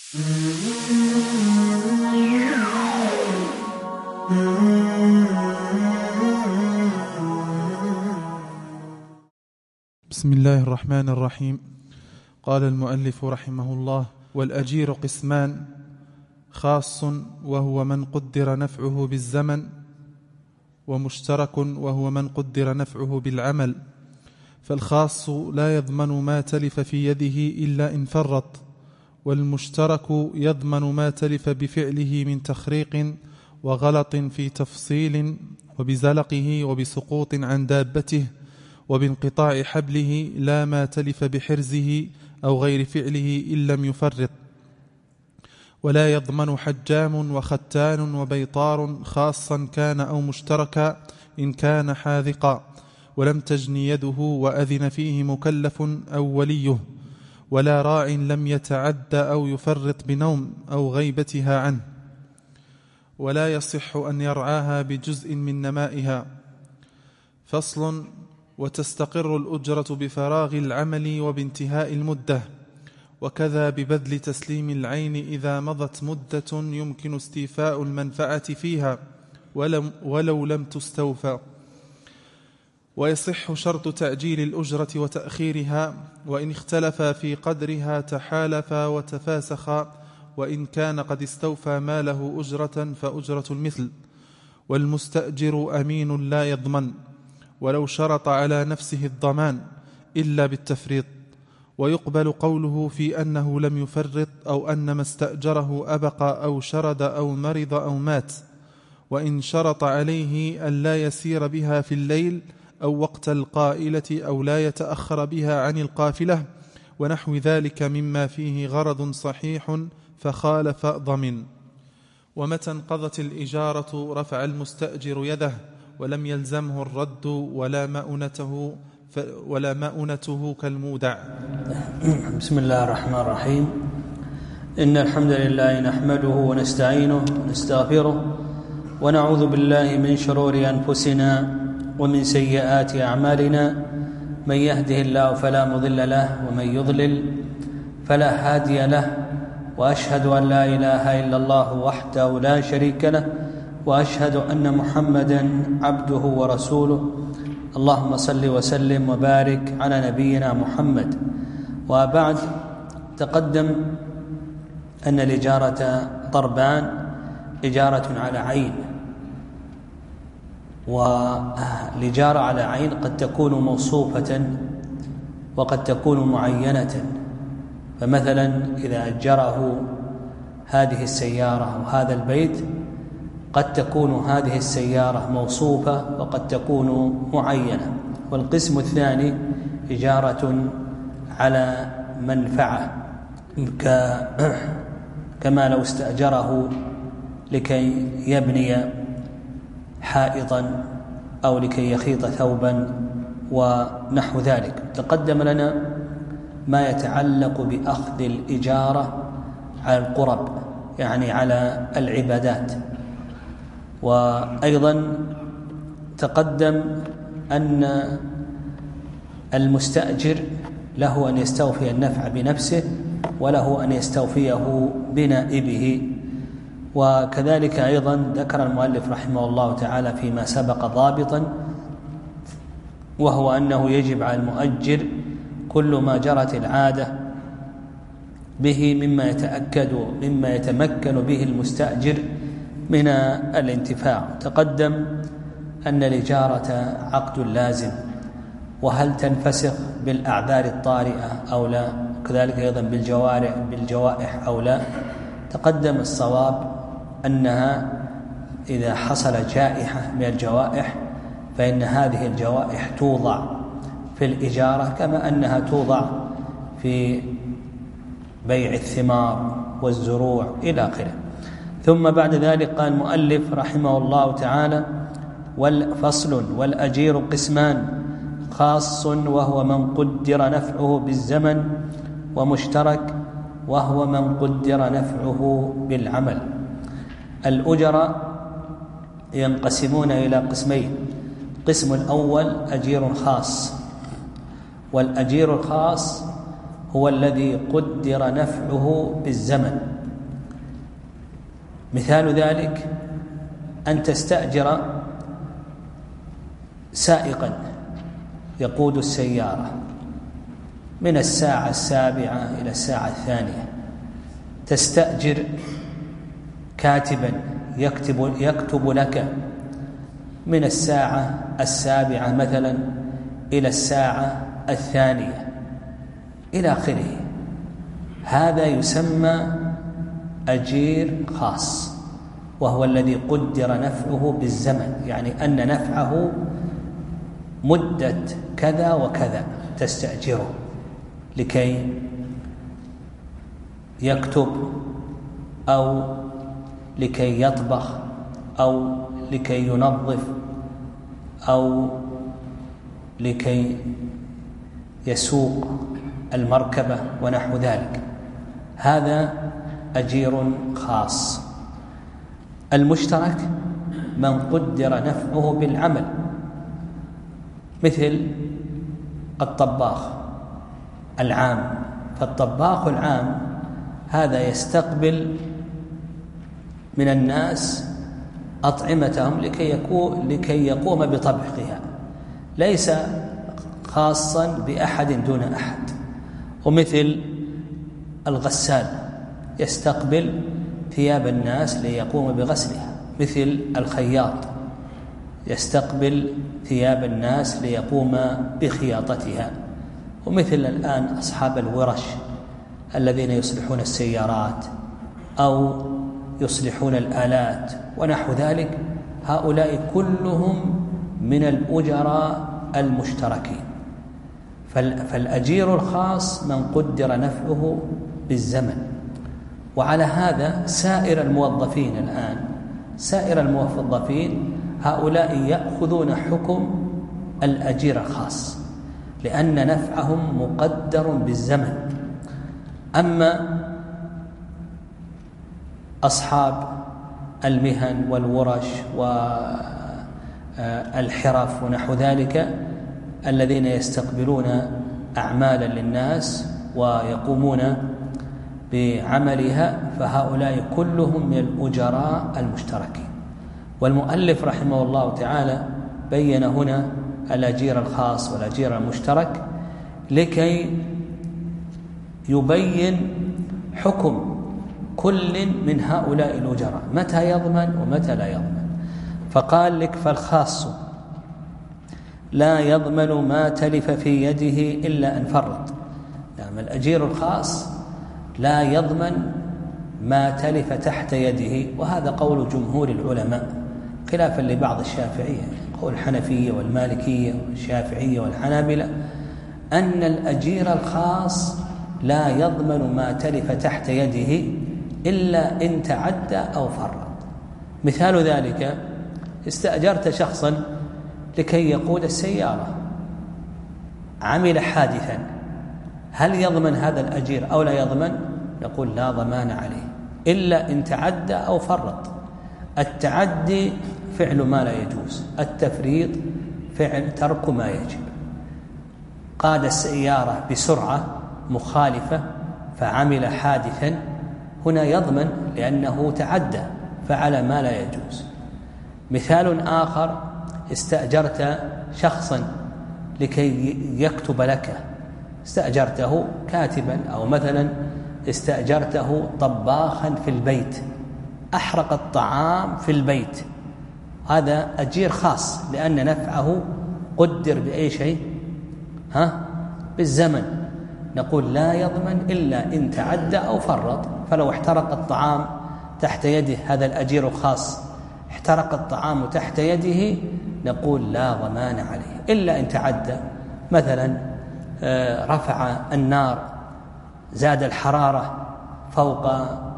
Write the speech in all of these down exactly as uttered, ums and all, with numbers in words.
بسم الله الرحمن الرحيم. قال المؤلف رحمه الله: والأجير قسمان: خاص وهو من قدر نفعه بالزمن، ومشترك وهو من قدر نفعه بالعمل. فالخاص لا يضمن ما تلف في يده إلا إن فرط، والمشترك يضمن ما تلف بفعله من تخريق وغلط في تفصيل وبزلقه وبسقوط عن دابته وبانقطاع حبله، لا ما تلف بحرزه أو غير فعله إن لم يفرط. ولا يضمن حجام وختان وبيطار خاصا كان أو مشتركا إن كان حاذقا ولم تجن يده وأذن فيه مكلف أو وليه، ولا راع لم يتعد أو يفرط بنوم أو غيبتها عنه، ولا يصح أن يرعاها بجزء من نمائها. فصل: وتستقر الأجرة بفراغ العمل وبانتهاء المدة، وكذا ببذل تسليم العين إذا مضت مدة يمكن استيفاء المنفعة فيها ولم ولو لم تستوفى. ويصح شرط تأجيل الأجرة وتأخيرها، وإن اختلفا في قدرها تحالفا وتفاسخا، وإن كان قد استوفى ما له أجرة فأجرة المثل. والمستأجر أمين لا يضمن، ولو شرط على نفسه الضمان إلا بالتفريط، ويقبل قوله في أنه لم يفرط أو أن ما استأجره أبق أو شرد أو مرض أو مات. وإن شرط عليه أن لا يسير بها في الليل أو وقت القائلة أو لا يتأخر بها عن القافلة ونحو ذلك مما فيه غرض صحيح فخالف ضمن. ومتى انقضت الإجارة رفع المستأجر يده ولم يلزمه الرد ولا مؤنته ولا مؤنته كالمودع. بسم الله الرحمن الرحيم. إن الحمد لله نحمده ونستعينه ونستغفره ونعوذ بالله من شرور أنفسنا ومن سيئات أعمالنا، من يهده الله فلا مضل له ومن يضلل فلا هادي له، وأشهد أن لا إله إلا الله وحده لا شريك له، وأشهد أن محمدا عبده ورسوله. اللهم صل وسلم وبارك على نبينا محمد. وبعد، تقدم أن الإجارة ضربان: إجارة على عين، والإجارة على عين قد تكون موصوفة وقد تكون معينة. فمثلا إذا أجره هذه السيارة أو هذا البيت قد تكون هذه السيارة موصوفة وقد تكون معينة. والقسم الثاني إجارة على منفعة، كما لو استأجره لكي يبني حائطا أو لكي يخيط ثوبا ونحو ذلك. تقدم لنا ما يتعلق بأخذ الإجارة على القرب، يعني على العبادات. وأيضا تقدم أن المستأجر له أن يستوفي النفع بنفسه وله أن يستوفيه بنائبه. وكذلك أيضا ذكر المؤلف رحمه الله تعالى فيما سبق ضابطا، وهو أنه يجب على المؤجر كل ما جرت العادة به مما يتأكد مما يتمكن به المستأجر من الانتفاع. تقدم أن الإجارة عقد لازم، وهل تنفسخ بالأعذار الطارئة أو لا، كذلك أيضا بالجوارح بالجوائح أو لا. تقدم الصواب أنها إذا حصل جائحة من الجوائح فإن هذه الجوائح توضع في الإجارة كما أنها توضع في بيع الثمار والزروع إلى آخره. ثم بعد ذلك قال المؤلف رحمه الله تعالى: والفصل: والأجير قسمان: خاص وهو من قدر نفعه بالزمن، ومشترك وهو من قدر نفعه بالعمل. الأجراء ينقسمون إلى قسمين: القسم الأول أجير خاص، والأجير الخاص هو الذي قدر نفعه بالزمن. مثال ذلك أن تستأجر سائقا يقود السيارة من الساعة السابعة إلى الساعة الثانية، تستأجر كاتبا يكتب, يكتب لك من الساعة السابعة مثلا إلى الساعة الثانية إلى آخره. هذا يسمى أجير خاص، وهو الذي قدر نفعه بالزمن، يعني أن نفعه مدة كذا وكذا، تستأجره لكي يكتب أو لكي يطبخ أو لكي ينظف أو لكي يسوق المركبة ونحو ذلك. هذا أجير خاص. المشترك من قدر نفعه بالعمل، مثل الطباخ العام. فالطباخ العام هذا يستقبل من الناس أطعمتهم لكي يكون لكي يقوم بطبخها، ليس خاصا بأحد دون أحد. ومثل الغسال يستقبل ثياب الناس ليقوم بغسلها، مثل الخياط يستقبل ثياب الناس ليقوم بخياطتها، ومثل الآن أصحاب الورش الذين يصلحون السيارات أو يصلحون الآلات ونحو ذلك، هؤلاء كلهم من الأجراء المشتركين. فالأجير الخاص من قدر نفعه بالزمن. وعلى هذا سائر الموظفين الآن، سائر الموظفين هؤلاء يأخذون حكم الأجير الخاص، لأن نفعهم مقدر بالزمن. أما أصحاب المهن والورش والحرف ونحو ذلك الذين يستقبلون أعمالا للناس ويقومون بعملها، فهؤلاء كلهم من الأجراء المشتركين. والمؤلف رحمه الله تعالى بين هنا الأجير الخاص والأجير المشترك لكي يبين حكم كل من هؤلاء الأجراء، متى يضمن ومتى لا يضمن. فقال لك: فالخاص لا يضمن ما تلف في يده إلا أن فرط. يعني الأجير الخاص لا يضمن ما تلف تحت يده، وهذا قول جمهور العلماء خلافا لبعض الشافعية، قول الحنفية والمالكية والشافعية والحنابلة، أن الأجير الخاص لا يضمن ما تلف تحت يده إلا إن تعدى أو فرط. مثال ذلك: استأجرت شخصا لكي يقود السيارة، عمل حادثا، هل يضمن هذا الأجير أو لا يضمن؟ نقول: لا ضمان عليه إلا إن تعدى أو فرط. التعدي فعل ما لا يجوز، التفريط فعل ترك ما يجب. قاد السيارة بسرعة مخالفة فعمل حادثا، هنا يضمن لأنه تعدى، فعل ما لا يجوز. مثال آخر: استأجرت شخصا لكي يكتب لك، استأجرته كاتبا، أو مثلا استأجرته طباخا في البيت، أحرق الطعام في البيت، هذا أجير خاص لأن نفعه قدر بأي شيء؟ ها؟ بالزمن. نقول: لا يضمن إلا إن تعدى أو فرط. فلو احترق الطعام تحت يده، هذا الأجير الخاص احترق الطعام تحت يده، نقول: لا ضمان عليه إلا إن تعدى. مثلا رفع النار، زاد الحرارة فوق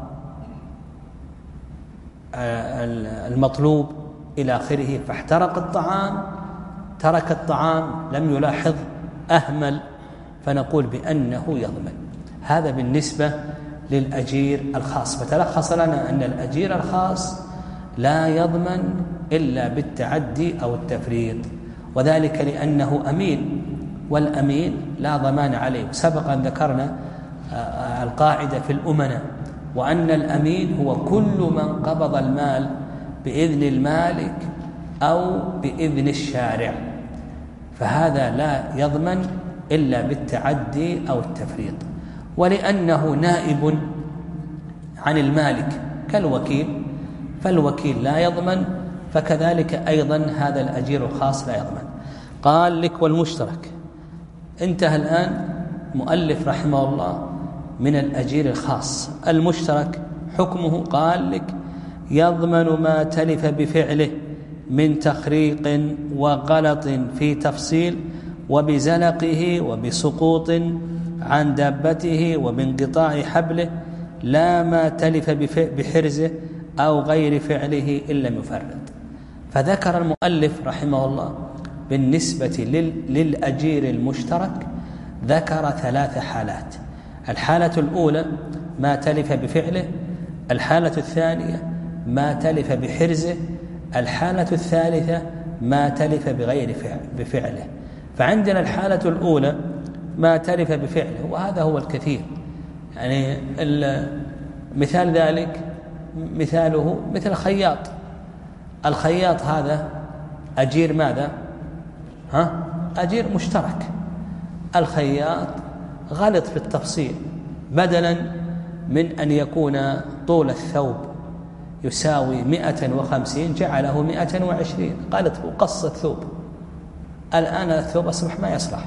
المطلوب إلى آخره فاحترق الطعام، ترك الطعام، لم يلاحظ، أهمل، فنقول بأنه يضمن. هذا بالنسبة للأجير الخاص. فتلخص لنا أن الأجير الخاص لا يضمن إلا بالتعدي أو التفريط، وذلك لأنه أمين، والأمين لا ضمان عليه. سبق أن ذكرنا القاعدة في الأمنة وأن الأمين هو كل من قبض المال بإذن المالك أو بإذن الشارع، فهذا لا يضمن إلا بالتعدي أو التفريط. ولأنه نائب عن المالك كالوكيل، فالوكيل لا يضمن، فكذلك أيضا هذا الأجير الخاص لا يضمن. قال لك والمشترك. انتهى الآن مؤلف رحمه الله من الأجير الخاص. المشترك حكمه قال لك يضمن ما تلف بفعله من تخريق وغلط في تفصيل وبزلقه وبسقوط عن دابته وبانقطاع حبله، لا ما تلف بحرزه أو غير فعله إن لم يفرط. فذكر المؤلف رحمه الله بالنسبة للأجير المشترك ذكر ثلاث حالات. الحالة الأولى ما تلف بفعله، الحالة الثانية ما تلف بحرزه، الحالة الثالثة ما تلف بغير بفعله. فعندنا الحالة الأولى ما تلف بفعله، وهذا هو الكثير. يعني مثال ذلك مثاله مثل خياط. الخياط هذا أجير ماذا؟ ها؟ أجير مشترك. الخياط غلط في التفصيل، بدلا من أن يكون طول الثوب يساوي مئة وخمسين جعله مئة وعشرين، غلط وقص الثوب. الآن الثوب أصبح ما يصلح.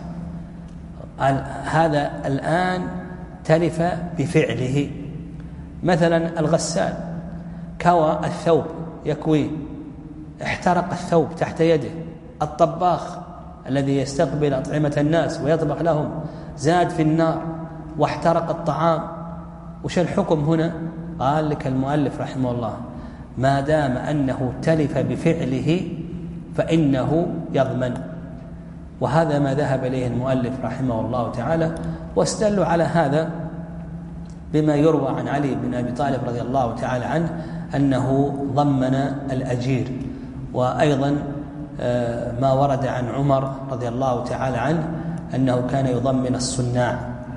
هذا الآن تلف بفعله. مثلا الغسال كوى الثوب يكويه، احترق الثوب تحت يده. الطباخ الذي يستقبل أطعمة الناس ويطبخ لهم زاد في النار واحترق الطعام. وش الحكم هنا؟ قال لك المؤلف رحمه الله ما دام أنه تلف بفعله فإنه يضمن. وهذا ما ذهب إليه المؤلف رحمه الله تعالى، واستدلوا على هذا بما يروى عن علي بن أبي طالب رضي الله تعالى عنه أنه ضمن الأجير، وأيضا ما ورد عن عمر رضي الله تعالى عنه أنه كان يضمن الصناع.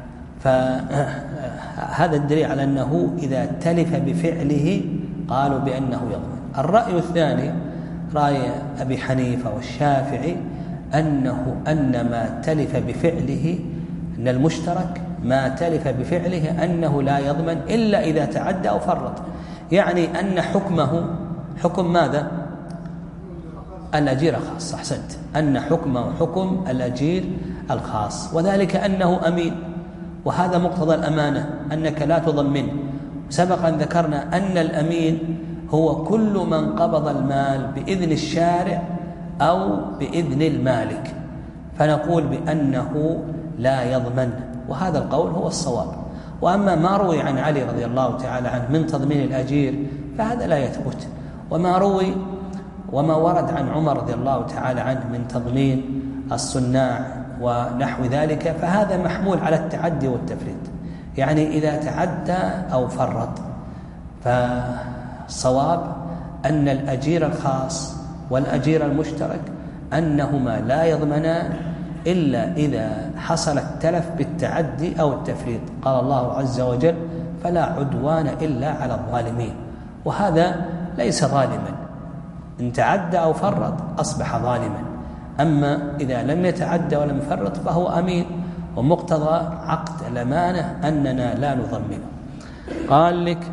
فهذا الدليل على أنه إذا تلف بفعله قالوا بأنه يضمن. الرأي الثاني رأي أبي حنيفة والشافعي أنه أن ما تلف بفعله، أن المشترك ما تلف بفعله أنه لا يضمن إلا إذا تعدى أو فرط. يعني أن حكمه حكم ماذا؟ الأجير الخاص. أحسنت، أن حكمه حكم الأجير الخاص، وذلك أنه أمين، وهذا مقتضى الأمانة أنك لا تضمن. سبق أن ذكرنا أن الأمين هو كل من قبض المال بإذن الشارع أو بإذن المالك، فنقول بأنه لا يضمن، وهذا القول هو الصواب. وأما ما روي عن علي رضي الله تعالى عنه من تضمين الأجير فهذا لا يثبت، وما روي وما ورد عن عمر رضي الله تعالى عنه من تضمين الصناع ونحو ذلك فهذا محمول على التعدي والتفريط، يعني إذا تعدى أو فرط. فالصواب أن الأجير الخاص والأجير المشترك أنهما لا يضمنان إلا إذا حصل التلف بالتعدي أو التفريط. قال الله عز وجل فلا عدوان إلا على الظالمين، وهذا ليس ظالما، إن تعدى أو فرط أصبح ظالما. أما إذا لم يتعدى ولم يفرط فهو أمين، ومقتضى عقد الأمانة أننا لا نضمنه. قال لك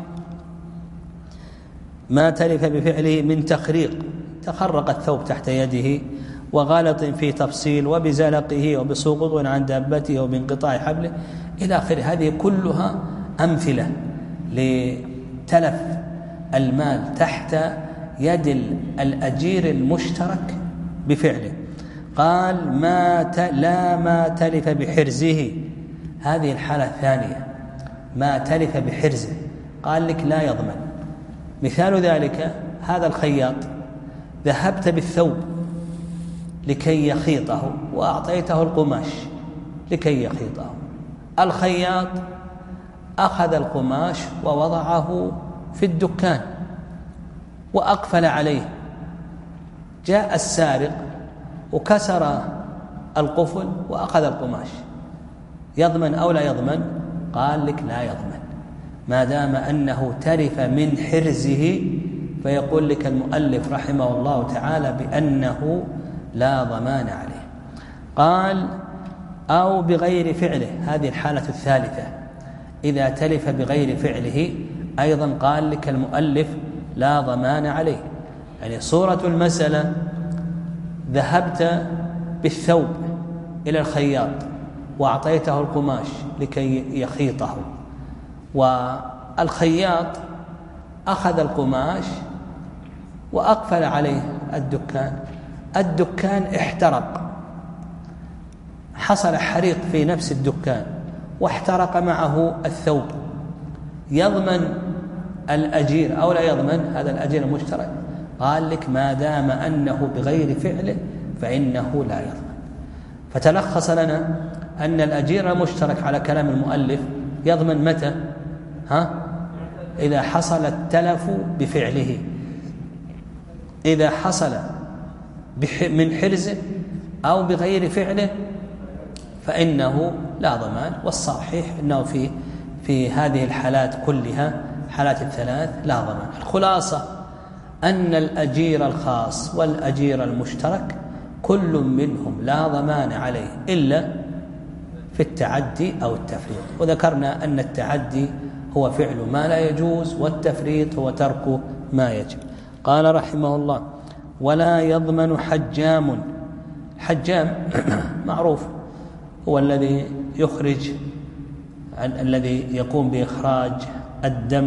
ما تلف بفعله من تخريق، تخرق الثوب تحت يده، وغلط في تفصيل، وبزلقه، وبسقوط عن دابته، وبانقطاع حبله إلى آخره. هذه كلها أمثلة لتلف المال تحت يد الأجير المشترك بفعله. قال ما لا ما تلف بحرزه، هذه الحالة الثانية، ما تلف بحرزه قال لك لا يضمن. مثال ذلك هذا الخياط، ذهبت بالثوب لكي يخيطه وأعطيته القماش لكي يخيطه. الخياط أخذ القماش ووضعه في الدكان وأقفل عليه. جاء السارق وكسر القفل وأخذ القماش، يضمن أو لا يضمن؟ قال لك لا يضمن. ما دام أنه تلف من حرزه، فيقول لك المؤلف رحمه الله تعالى بأنه لا ضمان عليه. قال أو بغير فعله، هذه الحالة الثالثة، إذا تلف بغير فعله أيضا قال لك المؤلف لا ضمان عليه. يعني صورة المسألة: ذهبت بالثوب إلى الخياط وأعطيته القماش لكي يخيطه، والخياط أخذ القماش وأقفل عليه الدكان، الدكان احترق، حصل حريق في نفس الدكان واحترق معه الثوب، يضمن الأجير أو لا يضمن هذا الأجير المشترك؟ قال لك ما دام أنه بغير فعله فإنه لا يضمن. فتلخص لنا أن الأجير المشترك على كلام المؤلف يضمن متى؟ ها؟ إذا حصل التلف بفعله، إذا حصل من حرزه أو بغير فعله فإنه لا ضمان. والصحيح أنه في في هذه الحالات كلها، حالات الثلاث، لا ضمان. الخلاصة أن الأجير الخاص والأجير المشترك كل منهم لا ضمان عليه إلا في التعدي أو التفريط. وذكرنا أن التعدي هو فعل ما لا يجوز، والتفريط هو ترك ما يجب. قال رحمه الله: ولا يضمن حجام. حجام معروف، هو الذي يخرج الذي يقوم بإخراج الدم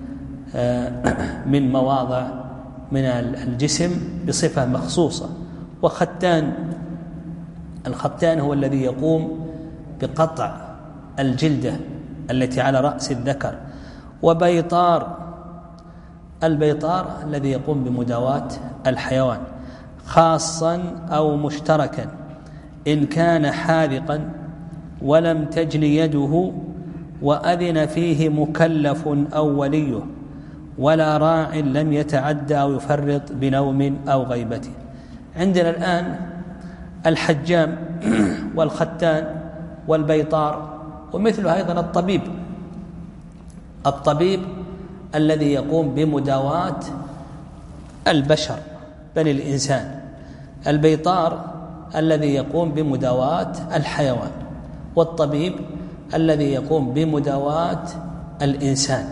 من مواضع من الجسم بصفة مخصوصة. وختان، الختان هو الذي يقوم بقطع الجلدة التي على رأس الذكر. وبيطار، البيطار الذي يقوم بمداواة الحيوان، خاصا أو مشتركا، إن كان حاذقا ولم تجن يده وأذن فيه مكلف أو وليه، ولا راع لم يتعدى أو يفرط بنوم أو غيبة. عندنا الآن الحجام والختان والبيطار، ومثل أيضا الطبيب. الطبيب الذي يقوم بمداواة البشر بني الإنسان، البيطار الذي يقوم بمداواة الحيوان، والطبيب الذي يقوم بمداواة الإنسان.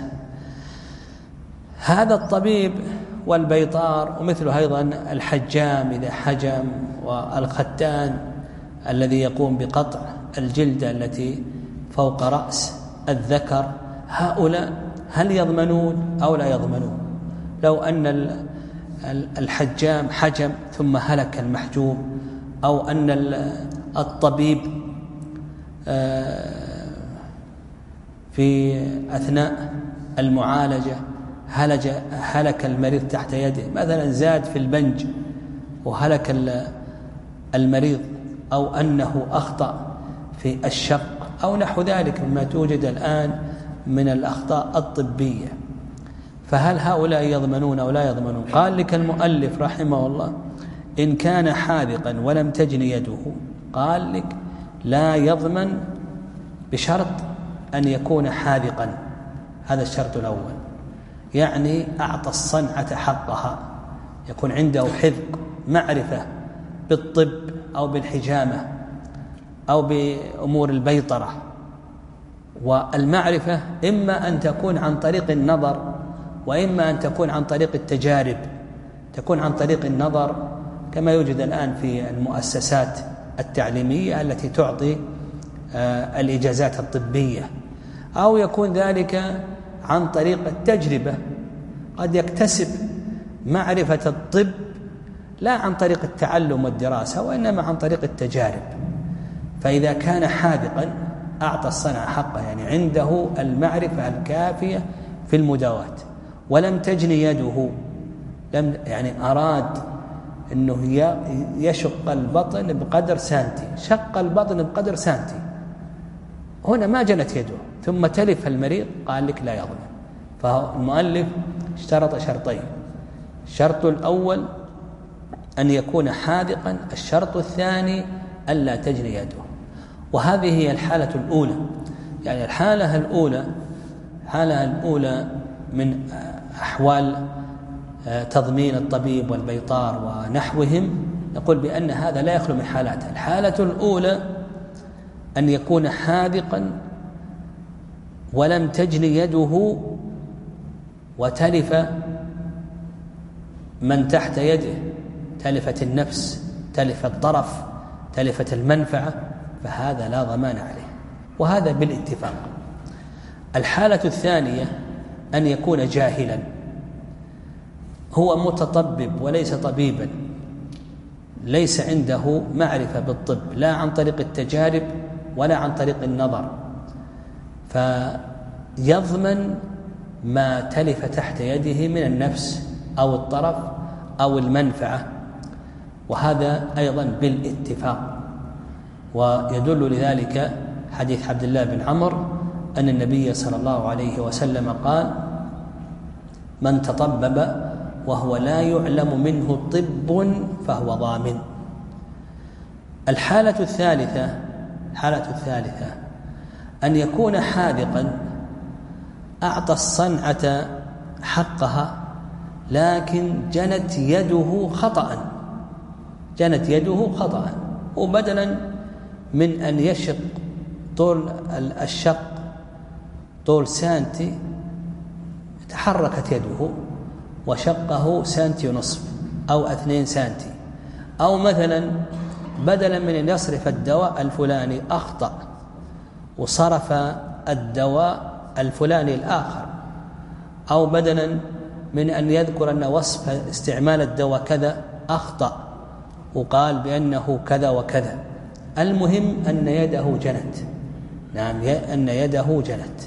هذا الطبيب والبيطار، ومثل أيضا الحجام إذا حجم، والختان الذي يقوم بقطع الجلدة التي فوق رأس الذكر، هؤلاء هل يضمنون أو لا يضمنون؟ لو أن الحجام حجم ثم هلك المحجوم، أو أن الطبيب في أثناء المعالجة هلك هلك المريض تحت يده، مثلا زاد في البنج وهلك المريض، أو أنه أخطأ في الشق أو نحو ذلك مما توجد الآن من الأخطاء الطبية، فهل هؤلاء يضمنون أو لا يضمنون؟ قال لك المؤلف رحمه الله: إن كان حاذقا ولم تجن يده، قال لك لا يضمن بشرط أن يكون حاذقا. هذا الشرط الأول، يعني أعطى الصنعة حقها، يكون عنده حذق، معرفة بالطب أو بالحجامة أو بأمور البيطرة. والمعرفة إما أن تكون عن طريق النظر، وإما أن تكون عن طريق التجارب. تكون عن طريق النظر كما يوجد الآن في المؤسسات التعليمية التي تعطي آه الإجازات الطبية، أو يكون ذلك عن طريق التجربة، قد يكتسب معرفة الطب لا عن طريق التعلم والدراسة، وإنما عن طريق التجارب. فإذا كان حاذقا أعطى الصنعة حقه، يعني عنده المعرفة الكافية في المداواة. ولم تجن يده، لم يعني أراد أنه يشق البطن بقدر سانتي، شق البطن بقدر سانتي، هنا ما جنت يده، ثم تلف المريض، قال لك لا يضمن. فالمؤلف اشترط شرطين: الشرط الأول أن يكون حاذقا، الشرط الثاني ألا تجن يده. وهذه هي الحالة الأولى. يعني الحالة الأولى الحالة الأولى من أحوال تضمين الطبيب والبيطار ونحوهم، نقول بأن هذا لا يخلو من حالات. الحالة الأولى أن يكون حاذقا ولم تجن يده وتلف من تحت يده، تلفت النفس، تلف الطرف، تلفت المنفعة، فهذا لا ضمان عليه، وهذا بالاتفاق. الحالة الثانية أن يكون جاهلا، هو متطبب وليس طبيبا، ليس عنده معرفة بالطب لا عن طريق التجارب ولا عن طريق النظر، فيضمن ما تلف تحت يده من النفس أو الطرف أو المنفعة، وهذا أيضا بالاتفاق. ويدل لذلك حديث عبد الله بن عمرو أن النبي صلى الله عليه وسلم قال: من تطبب وهو لا يعلم منه طب فهو ضامن. الحالة الثالثة الحالة الثالثة أن يكون حاذقا أعطى الصنعة حقها لكن جنت يده خطأ جنت يده خطأ وبدلا من أن يشق طول الشق طول سانتي تحركت يده وشقه سانتي ونصف أو اثنين سانتي، أو مثلا بدلا من أن يصرف الدواء الفلاني أخطأ وصرف الدواء الفلاني الآخر، أو بدلا من أن يذكر أن وصف استعمال الدواء كذا أخطأ وقال بأنه كذا وكذا. المهم أن يده جنت، نعم أن يده جنت.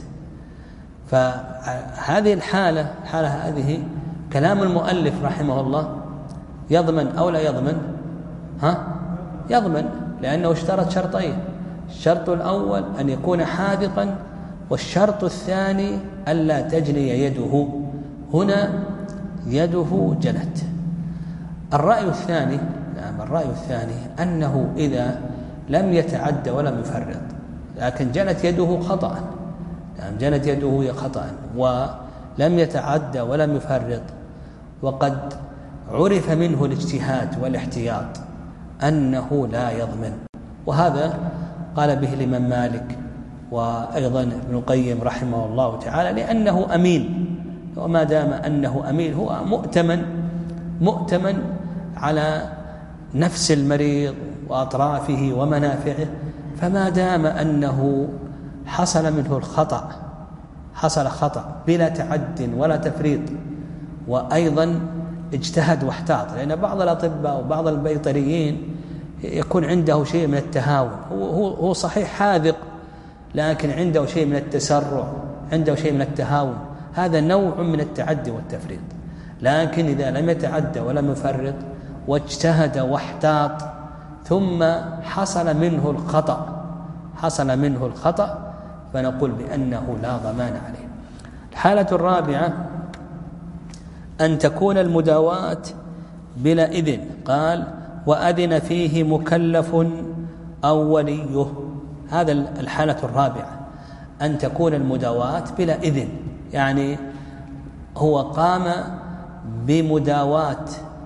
فهذه الحالة حالة هذه كلام المؤلف رحمه الله يضمن أو لا يضمن؟ ها؟ يضمن، لأنه اشترط شرطين: الشرط الأول أن يكون حاذقا، والشرط الثاني ألا تجني يده. هنا يده جنت. الرأي الثاني نعم الرأي الثاني أنه إذا لم يتعد ولم يفرط لكن جنت يده خطأ، نعم جنت يده خطأ ولم يتعد ولم يفرط، وقد عرف منه الاجتهاد والاحتياط، أنه لا يضمن. وهذا قال به الإمام مالك وأيضا ابن القيم رحمه الله تعالى، لأنه أمين، وما دام أنه أمين هو مؤتمن مؤتمن على نفس المريض وأطرافه ومنافعه، فما دام أنه حصل منه الخطأ حصل خطأ بلا تعد ولا تفريط، وأيضا اجتهد واحتاط، لأن بعض الأطباء وبعض البيطريين يكون عنده شيء من التهاون، هو هو صحيح حاذق لكن عنده شيء من التسرع، عنده شيء من التهاون، هذا نوع من التعدي والتفريط. لكن إذا لم يتعدى ولم يفرط واجتهد واحتاط ثم حصل منه الخطأ حصل منه الخطأ فنقول بأنه لا ضمان عليه. الحالة الرابعة أن تكون المداواة بلا إذن، قال: وأذن فيه مكلف أو وليه. هذا الحالة الرابعة، أن تكون المداواة بلا إذن، يعني هو قام بمداواة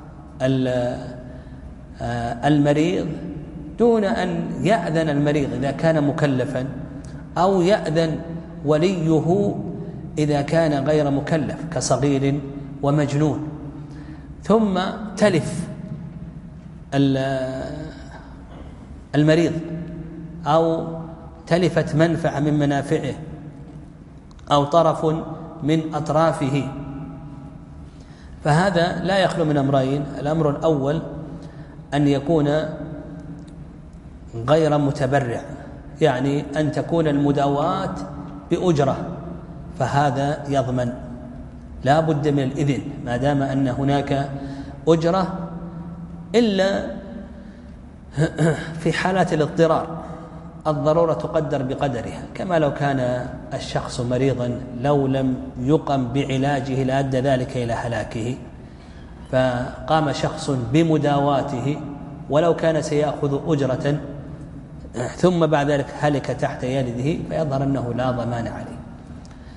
المريض دون أن يأذن المريض إذا كان مكلفا، أو يأذن وليه إذا كان غير مكلف كصغير ومجنون، ثم تلف المريض أو تلفت منفعة من منافعه أو طرف من أطرافه، فهذا لا يخلو من أمرين: الأمر الأول أن يكون غير متبرع، يعني أن تكون المداواة بأجرة، فهذا يضمن، لا بد من الإذن ما دام أن هناك أجرة، إلا في حالات الاضطرار، الضرورة تقدر بقدرها، كما لو كان الشخص مريضا لو لم يقم بعلاجه لأدى ذلك إلى هلاكه، فقام شخص بمداواته ولو كان سيأخذ أجرة ثم بعد ذلك هلك تحت يده، فيظهر أنه لا ضمان عليه.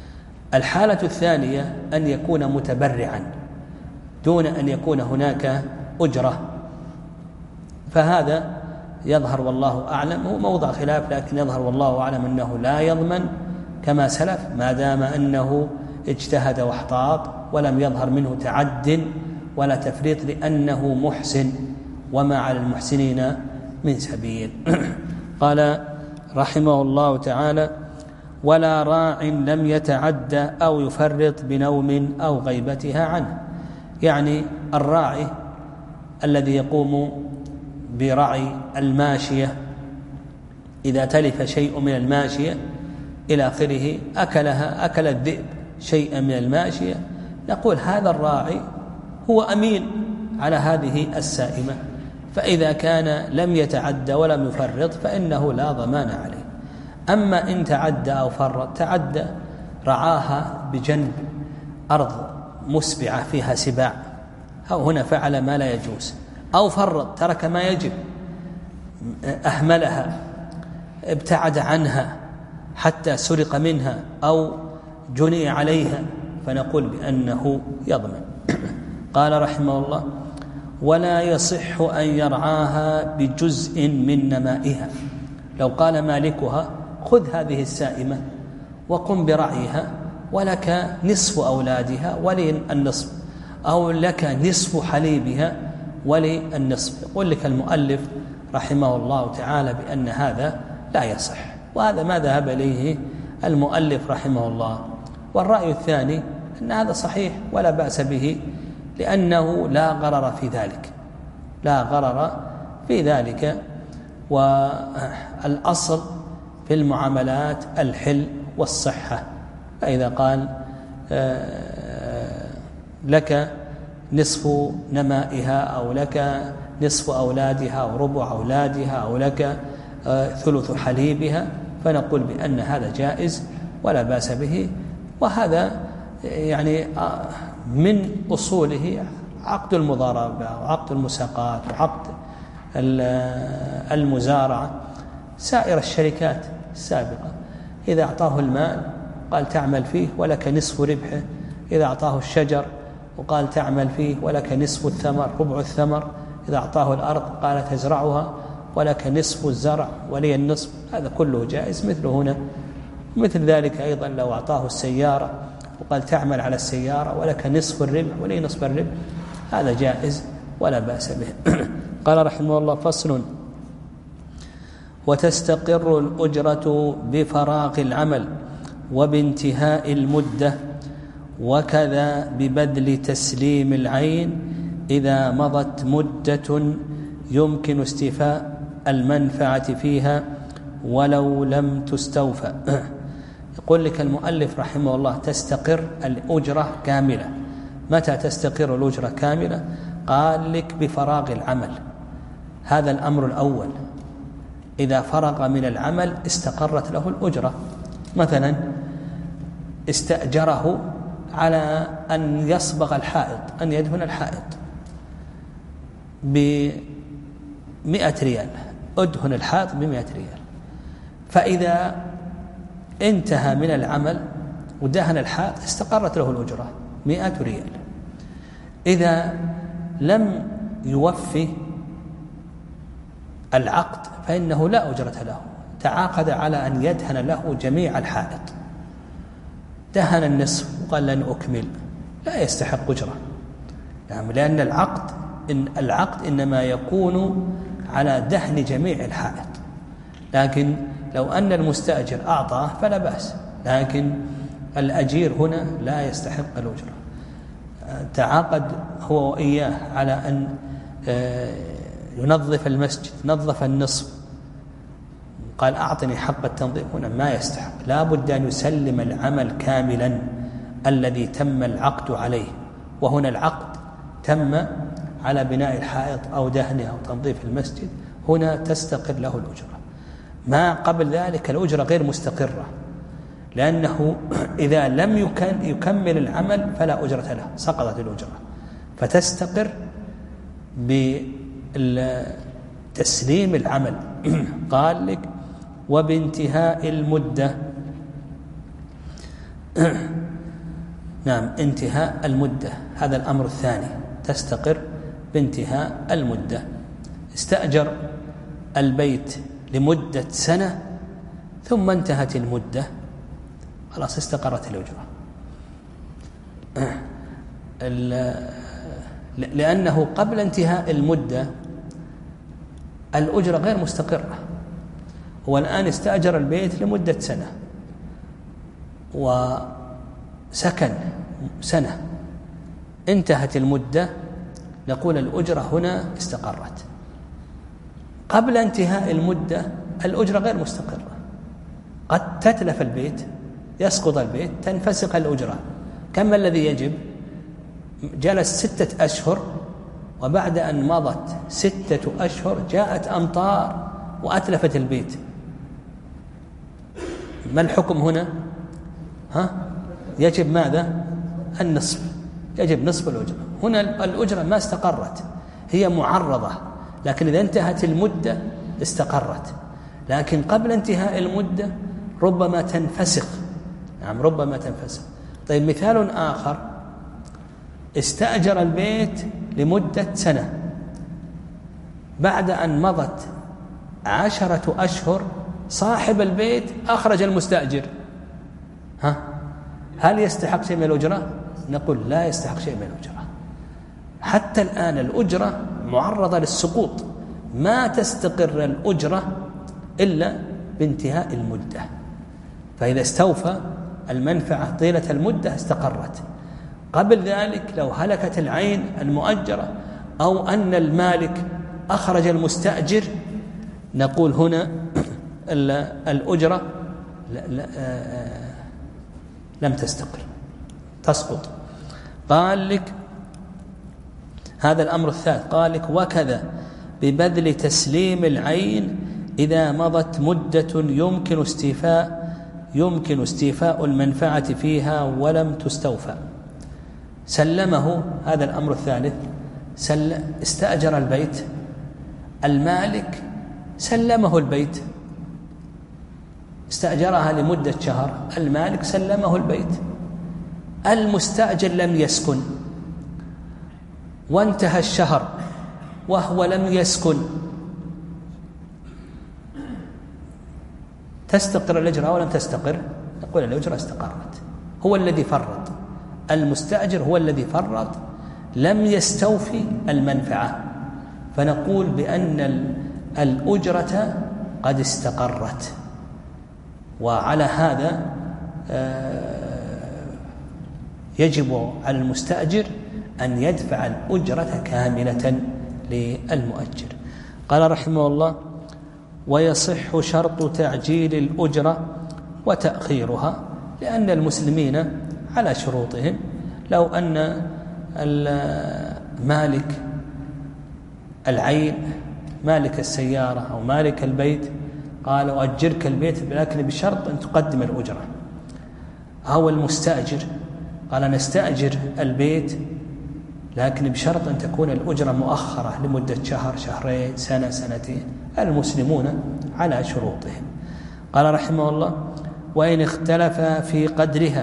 الحالة الثانية أن يكون متبرعا دون أن يكون هناك أجرة، فهذا يظهر والله أعلم، هو موضع خلاف لكن يظهر والله أعلم أنه لا يضمن كما سلف ما دام أنه اجتهد واحتاط ولم يظهر منه تعد ولا تفريط لأنه محسن وما على المحسنين من سبيل. قال رحمه الله تعالى: ولا راع لم يتعد أو يفرط بنوم أو غيبتها عنه. يعني الراعي الذي يقوم برعي الماشية إذا تلف شيء من الماشية إلى آخره أكلها أكل الذئب شيئا من الماشية، نقول هذا الراعي هو أمين على هذه السائمة، فإذا كان لم يتعد ولم يفرط فإنه لا ضمان عليه. أما إن تعدى أو فرط، تعدى رعاها بجنب أرض مسبعة فيها سباع أو هنا فعل ما لا يجوز، أو فرط ترك ما يجب، أهملها، ابتعد عنها حتى سرق منها أو جني عليها، فنقول بأنه يضمن. قال رحمه الله: ولا يصح أن يرعاها بجزء من نمائها. لو قال مالكها: خذ هذه السائمة وقم برعيها ولك نصف أولادها ولي النصف، أو لك نصف حليبها ولي النصف، يقول لك المؤلف رحمه الله تعالى بأن هذا لا يصح، وهذا ما ذهب إليه المؤلف رحمه الله. والرأي الثاني أن هذا صحيح ولا بأس به، لأنه لا غرر في ذلك، لا غرر في ذلك. والأصل في المعاملات الحل والصحة، فإذا قال لك نصف نمائها أو لك نصف أولادها أو ربع أولادها أو لك ثلث حليبها، فنقول بأن هذا جائز ولا بأس به. وهذا يعني من أصوله عقد المضاربة وعقد المساقات وعقد المزارعة، سائر الشركات السابقة إذا أعطاه المال قال تعمل فيه ولك نصف ربحه، إذا أعطاه الشجر وقال تعمل فيه ولك نصف الثمر ربع الثمر، إذا أعطاه الأرض قال تزرعها ولك نصف الزرع ولي النصف، هذا كله جائز. مثل هنا مثل ذلك أيضا لو أعطاه السيارة وقال تعمل على السيارة ولك نصف الربح ولي نصف الربح، هذا جائز ولا بأس به. قال رحمه الله: فصل: وتستقر الأجرة بفراغ العمل وبانتهاء المدة، وكذا ببذل تسليم العين إذا مضت مدة يمكن استيفاء المنفعة فيها ولو لم تستوفى. يقول لك المؤلف رحمه الله: تستقر الأجرة كاملة. متى تستقر الأجرة كاملة؟ قال لك بفراغ العمل، هذا الأمر الأول. إذا فرغ من العمل استقرت له الأجرة. مثلا استأجره على أن يصبغ الحائط، أن يدهن الحائط بمئة ريال، أدهن الحائط بمئة ريال، فإذا انتهى من العمل ودهن الحائط استقرت له الأجرة مئة ريال. إذا لم يوفي العقد فإنه لا أجرة له، تعاقد على أن يدهن له جميع الحائط، دهن النصف وقال لن أكمل، لا يستحق أجرة، يعني لأن العقد إن العقد إنما يكون على دهن جميع الحائط. لكن لو أن المستأجر أعطاه فلا بأس، لكن الأجير هنا لا يستحق الأجرة. تعاقد هو وإياه على أن ينظف المسجد، نظف النصف، قال أعطني حق التنظيف، هنا ما يستحق، لا بد أن يسلم العمل كاملا الذي تم العقد عليه. وهنا العقد تم على بناء الحائط أو دهنه أو تنظيف المسجد، هنا تستقر له الأجرة. ما قبل ذلك الأجرة غير مستقرة، لأنه إذا لم يكمل العمل فلا أجرة له، سقطت الأجرة. فتستقر بتسليم العمل. قال لك وبانتهاء المدة، نعم انتهاء المدة، هذا الأمر الثاني، تستقر بانتهاء المدة. استأجر البيت لمدة سنة ثم انتهت المدة، خلاص استقرت الأجرة، لأنه قبل انتهاء المدة الأجرة غير مستقرة. هو الآن استأجر البيت لمدة سنة وسكن سنة، انتهت المدة، نقول الأجرة هنا استقرت. قبل انتهاء المدة الأجرة غير مستقرة، قد تتلف البيت، يسقط البيت، تنفسخ الأجرة. كم الذي يجب؟ جلس ستة أشهر، وبعد أن مضت ستة أشهر جاءت أمطار وأتلفت البيت، ما الحكم هنا؟ ها؟ يجب ماذا؟ النصف، يجب نصف الأجرة. هنا الأجرة ما استقرت، هي معرضة، لكن إذا انتهت المدة استقرت. لكن قبل انتهاء المدة ربما تنفسخ، نعم ربما تنفسخ. طيب مثال آخر، استأجر البيت لمدة سنة، بعد أن مضت عشرة أشهر صاحب البيت أخرج المستأجر، ها؟ هل يستحق شيء من الأجرة؟ نقول لا يستحق شيء من الأجرة. حتى الآن الأجرة معرضة للسقوط، ما تستقر الأجرة إلا بانتهاء المدة. فإذا استوفى المنفعة طيلة المدة استقرت. قبل ذلك لو هلكت العين المؤجرة أو أن المالك أخرج المستأجر، نقول هنا الأجرة لم تستقر، تسقط. قال لك هذا الأمر الثالث، قال لك وكذا ببذل تسليم العين إذا مضت مدة يمكن استيفاء يمكن استيفاء المنفعة فيها ولم تستوفى. سلمه، هذا الأمر الثالث، استأجر البيت، المالك سلمه البيت، استأجرها لمدة شهر، المالك سلمه البيت، المستأجر لم يسكن وانتهى الشهر وهو لم يسكن، تستقر الأجرة أو لم تستقر؟ نقول الأجرة استقرت. هو الذي فرط، المستأجر هو الذي فرط، لم يستوفي المنفعة، فنقول بأن الأجرة قد استقرت. وعلى هذا يجب على المستأجر أن يدفع الأجرة كاملة للمؤجر. قال رحمه الله: ويصح شرط تعجيل الأجرة وتأخيرها، لأن المسلمين على شروطهم. لو أن مالك العين، مالك السيارة أو مالك البيت قال أؤجرك البيت لكن بشرط أن تقدم الأجرة، أو المستأجر قال نستأجر البيت لكن بشرط أن تكون الأجرة مؤخرة لمدة شهر، شهرين، سنة، سنتين، المسلمون على شروطهم. قال رحمه الله: وإن اختلفا في قدرها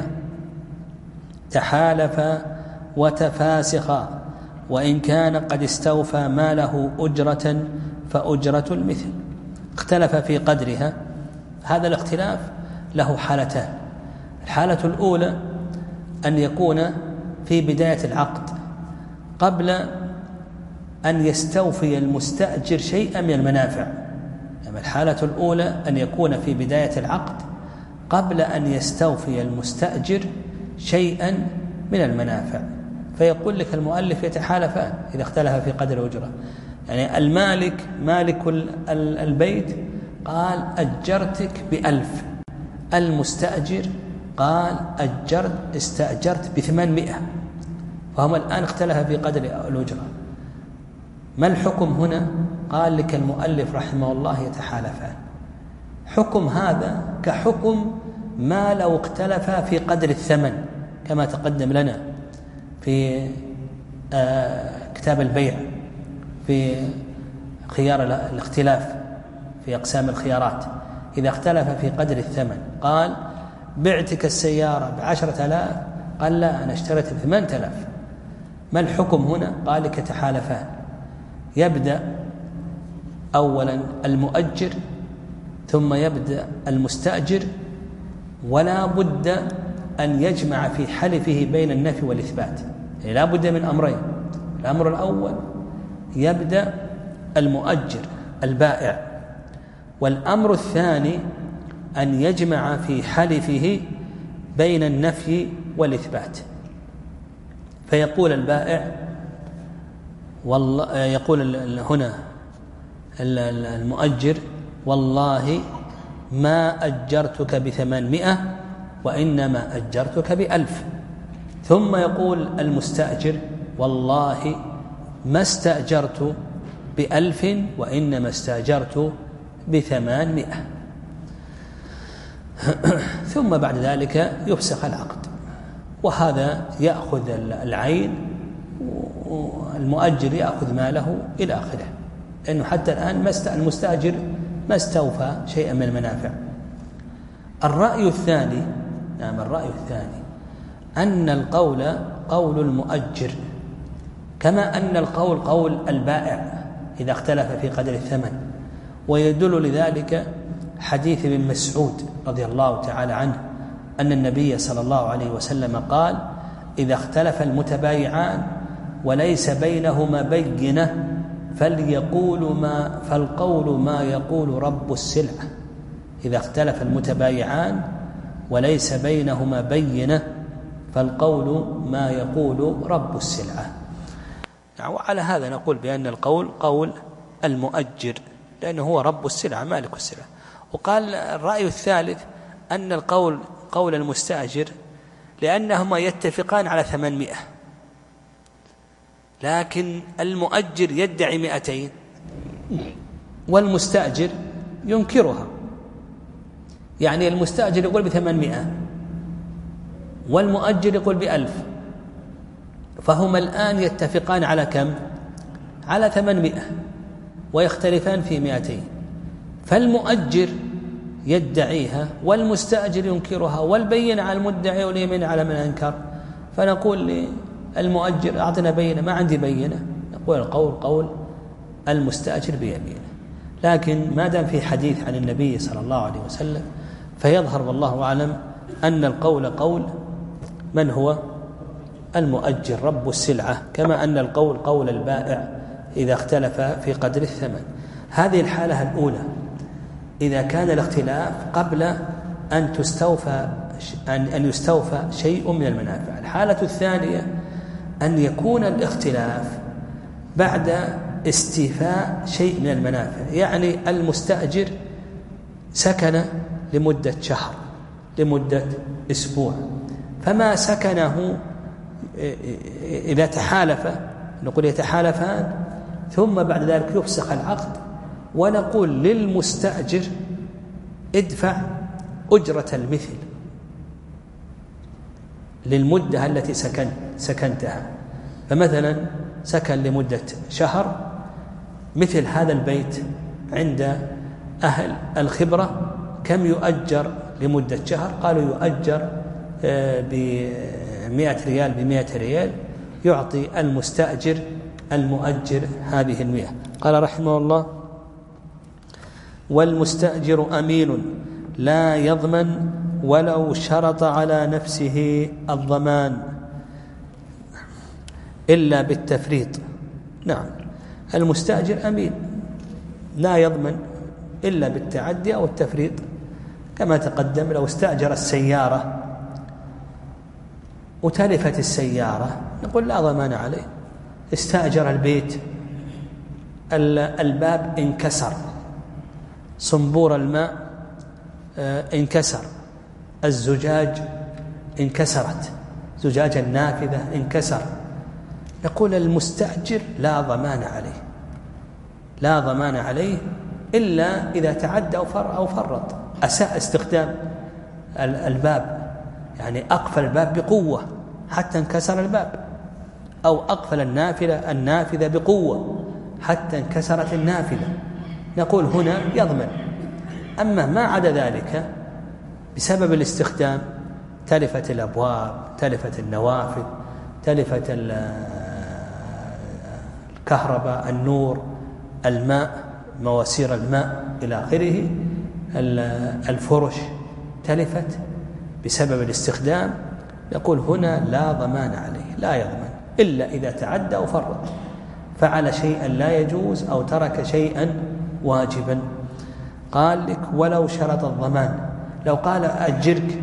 تحالفا وتفاسخا، وإن كان قد استوفى ما له أجرة فأجرة المثل. اختلف في قدرها، هذا الاختلاف له حالتان. الحالة الأولى أن يكون في بداية العقد قبل أن يستوفي المستأجر شيئا من المنافع. يعني الحالة الأولى أن يكون في بداية العقد قبل أن يستوفي المستأجر شيئا من المنافع، فيقول لك المؤلف يتحالفان إذا اختلف في قدر الأجرة. يعني المالك مالك البيت قال أجرتك بألف، المستأجر قال أجرت استأجرت بثمانمائة، فهم الآن اختلف في قدر الأجرة. ما الحكم هنا؟ قال لك المؤلف رحمه الله يتحالفان. حكم هذا كحكم ما لو اختلف في قدر الثمن، كما تقدم لنا في آه كتاب البيع في خيار الاختلاف في أقسام الخيارات. إذا اختلف في قدر الثمن، قال بعتك السيارة بعشرة آلاف قال لا أنا اشتريت بثمانية آلاف. ما الحكم هنا؟ قال لك يتحالفان. يبدأ أولا المؤجر ثم يبدأ المستأجر، ولا بد أن يجمع في حلفه بين النفي والإثبات. يعني لا بد من أمرين. الأمر الأول يبدأ المؤجر البائع، والأمر الثاني أن يجمع في حلفه بين النفي والإثبات. فيقول البائع والله، يقول هنا المؤجر والله ما أجرتك بثمانمائة وإنما أجرتك بألف. ثم يقول المستأجر والله ما استأجرت بألف وإنما استأجرت بثمانمائة. ثم بعد ذلك يفسخ العقد، وهذا يأخذ العين والمؤجر يأخذ ماله إلى آخره، لأنه حتى الآن المستأجر ما استوفى شيئا من المنافع. الرأي الثاني نعم الرأي الثاني أن القول قول المؤجر، كما أن القول قول البائع إذا اختلف في قدر الثمن. ويدل لذلك حديث ابن مسعود رضي الله تعالى عنه أن النبي صلى الله عليه وسلم قال إذا اختلف المتبايعان وليس بينهما بينة فليقول ما فالقول ما يقول رب السلعة. إذا اختلف المتبايعان وليس بينهما بينة فالقول ما يقول رب السلعة. وعلى هذا نقول بأن القول قول المؤجر، لأنه هو رب السلعة مالك السلعة. وقال الرأي الثالث أن القول قول المستأجر، لأنهما يتفقان على ثمانمائة، لكن المؤجر يدعي مئتين والمستأجر ينكرها. يعني المستأجر يقول بثمانمائة والمؤجر يقول بألف، فهما الآن يتفقان على كم؟ على ثمانمائة ويختلفان في مئتين. فالمؤجر يدعيها والمستأجر ينكرها، والبين على المدعي واليمين على من أنكر. فنقول للمؤجر أعطنا بينة، ما عندي بينة، نقول القول قول المستأجر بيمينه. لكن ما دام في حديث عن النبي صلى الله عليه وسلم فيظهر والله أعلم أن القول قول من هو المؤجر رب السلعة، كما أن القول قول البائع إذا اختلف في قدر الثمن. هذه الحالة الأولى إذا كان الاختلاف قبل أن تستوفى أن يستوفى شيء من المنافع. الحالة الثانية أن يكون الاختلاف بعد استيفاء شيء من المنافع، يعني المستأجر سكن لمدة شهر لمدة أسبوع، فما سكنه إذا تحالف نقول يتحالفان، ثم بعد ذلك يفسخ العقد ونقول للمستأجر ادفع أجرة المثل للمدة التي سكن سكنتها. فمثلا سكن لمدة شهر، مثل هذا البيت عند أهل الخبرة كم يؤجر لمدة شهر؟ قالوا يؤجر بمئة ريال بمئة ريال، يعطي المستأجر المؤجر هذه المئة. قال رحمه الله والمستأجر أمين لا يضمن ولو شرط على نفسه الضمان إلا بالتفريط. نعم المستأجر أمين لا يضمن إلا بالتعدي أو التفريط، كما تقدم لو استأجر السيارة وتلفت السيارة نقول لا ضمان عليه. استأجر البيت، الباب انكسر، صنبور الماء انكسر، الزجاج انكسرت، زجاج النافذة انكسر، نقول المستأجر لا ضمان عليه لا ضمان عليه إلا إذا تعدى أو فرط، أساء استخدام الباب، يعني أقفل الباب بقوة حتى انكسر الباب، أو أقفل النافذة النافذة بقوة حتى انكسرت النافذة، نقول هنا يضمن. أما ما عدا ذلك بسبب الاستخدام تلفت الأبواب، تلفت النوافذ، تلفت الكهرباء، النور، الماء، مواسير الماء إلى آخره، الفرش تلفت بسبب الاستخدام، يقول هنا لا ضمان عليه، لا يضمن إلا إذا تعدى أو فرط، فعل شيئا لا يجوز أو ترك شيئا واجبا. قال لك ولو شرط الضمان، لو قال أجرك،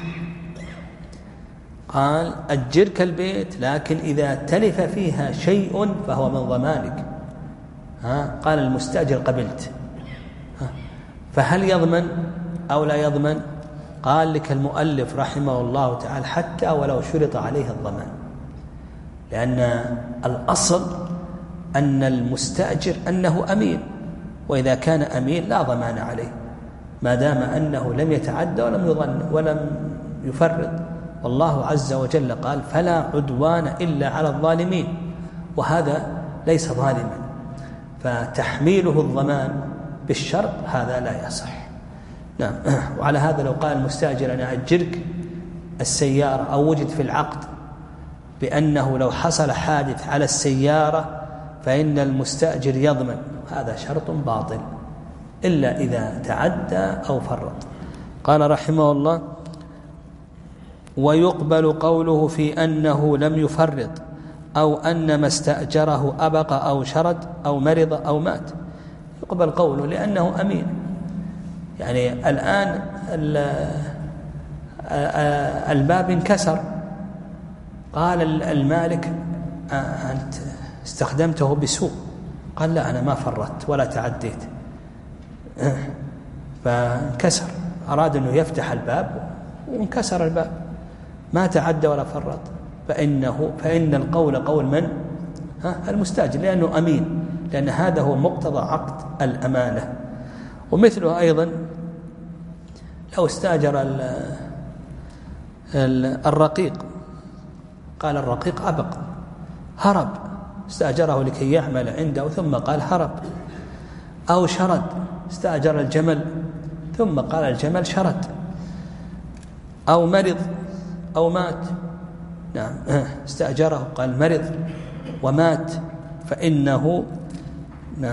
قال أجرك البيت لكن إذا تلف فيها شيء فهو من ضمانك، ها قال المستأجر قبلت، ها فهل يضمن أو لا يضمن؟ قال لك المؤلف رحمه الله تعالى حتى ولو شرط عليه الضمان، لأن الأصل أن المستأجر أنه أمين، وإذا كان أمين لا ضمان عليه ما دام أنه لم يتعدى ولم يظن ولم يفرط. والله عز وجل قال فلا عدوان إلا على الظالمين، وهذا ليس ظالما، فتحميله الضمان بالشرط هذا لا يصح. نعم. وعلى هذا لو قال المستأجر أنا أجرك السيارة أو وجد في العقد بأنه لو حصل حادث على السيارة فإن المستأجر يضمن، هذا شرط باطل إلا إذا تعدى أو فرط. قال رحمه الله ويقبل قوله في أنه لم يفرط أو أن ما استأجره أبق أو شرد أو مرض أو مات، يقبل قوله لأنه أمين. يعني الآن الباب انكسر، قال المالك أنت استخدمته بسوء، قال لا أنا ما فرطت ولا تعديت، فانكسر، أراد أنه يفتح الباب وانكسر الباب، ما تعدى ولا فرط، فإنه فإن القول قول من؟ ها المستأجر، لأنه أمين، لأن هذا هو مقتضى عقد الأمانة. ومثله أيضا لو استأجر الرقيق، قال الرقيق أبق، هرب، استأجره لكي يعمل عنده ثم قال هرب. أو شرد، استأجر الجمل ثم قال الجمل شرد. أو مرض أو مات، نعم استأجره قال مرض ومات، فإنه نعم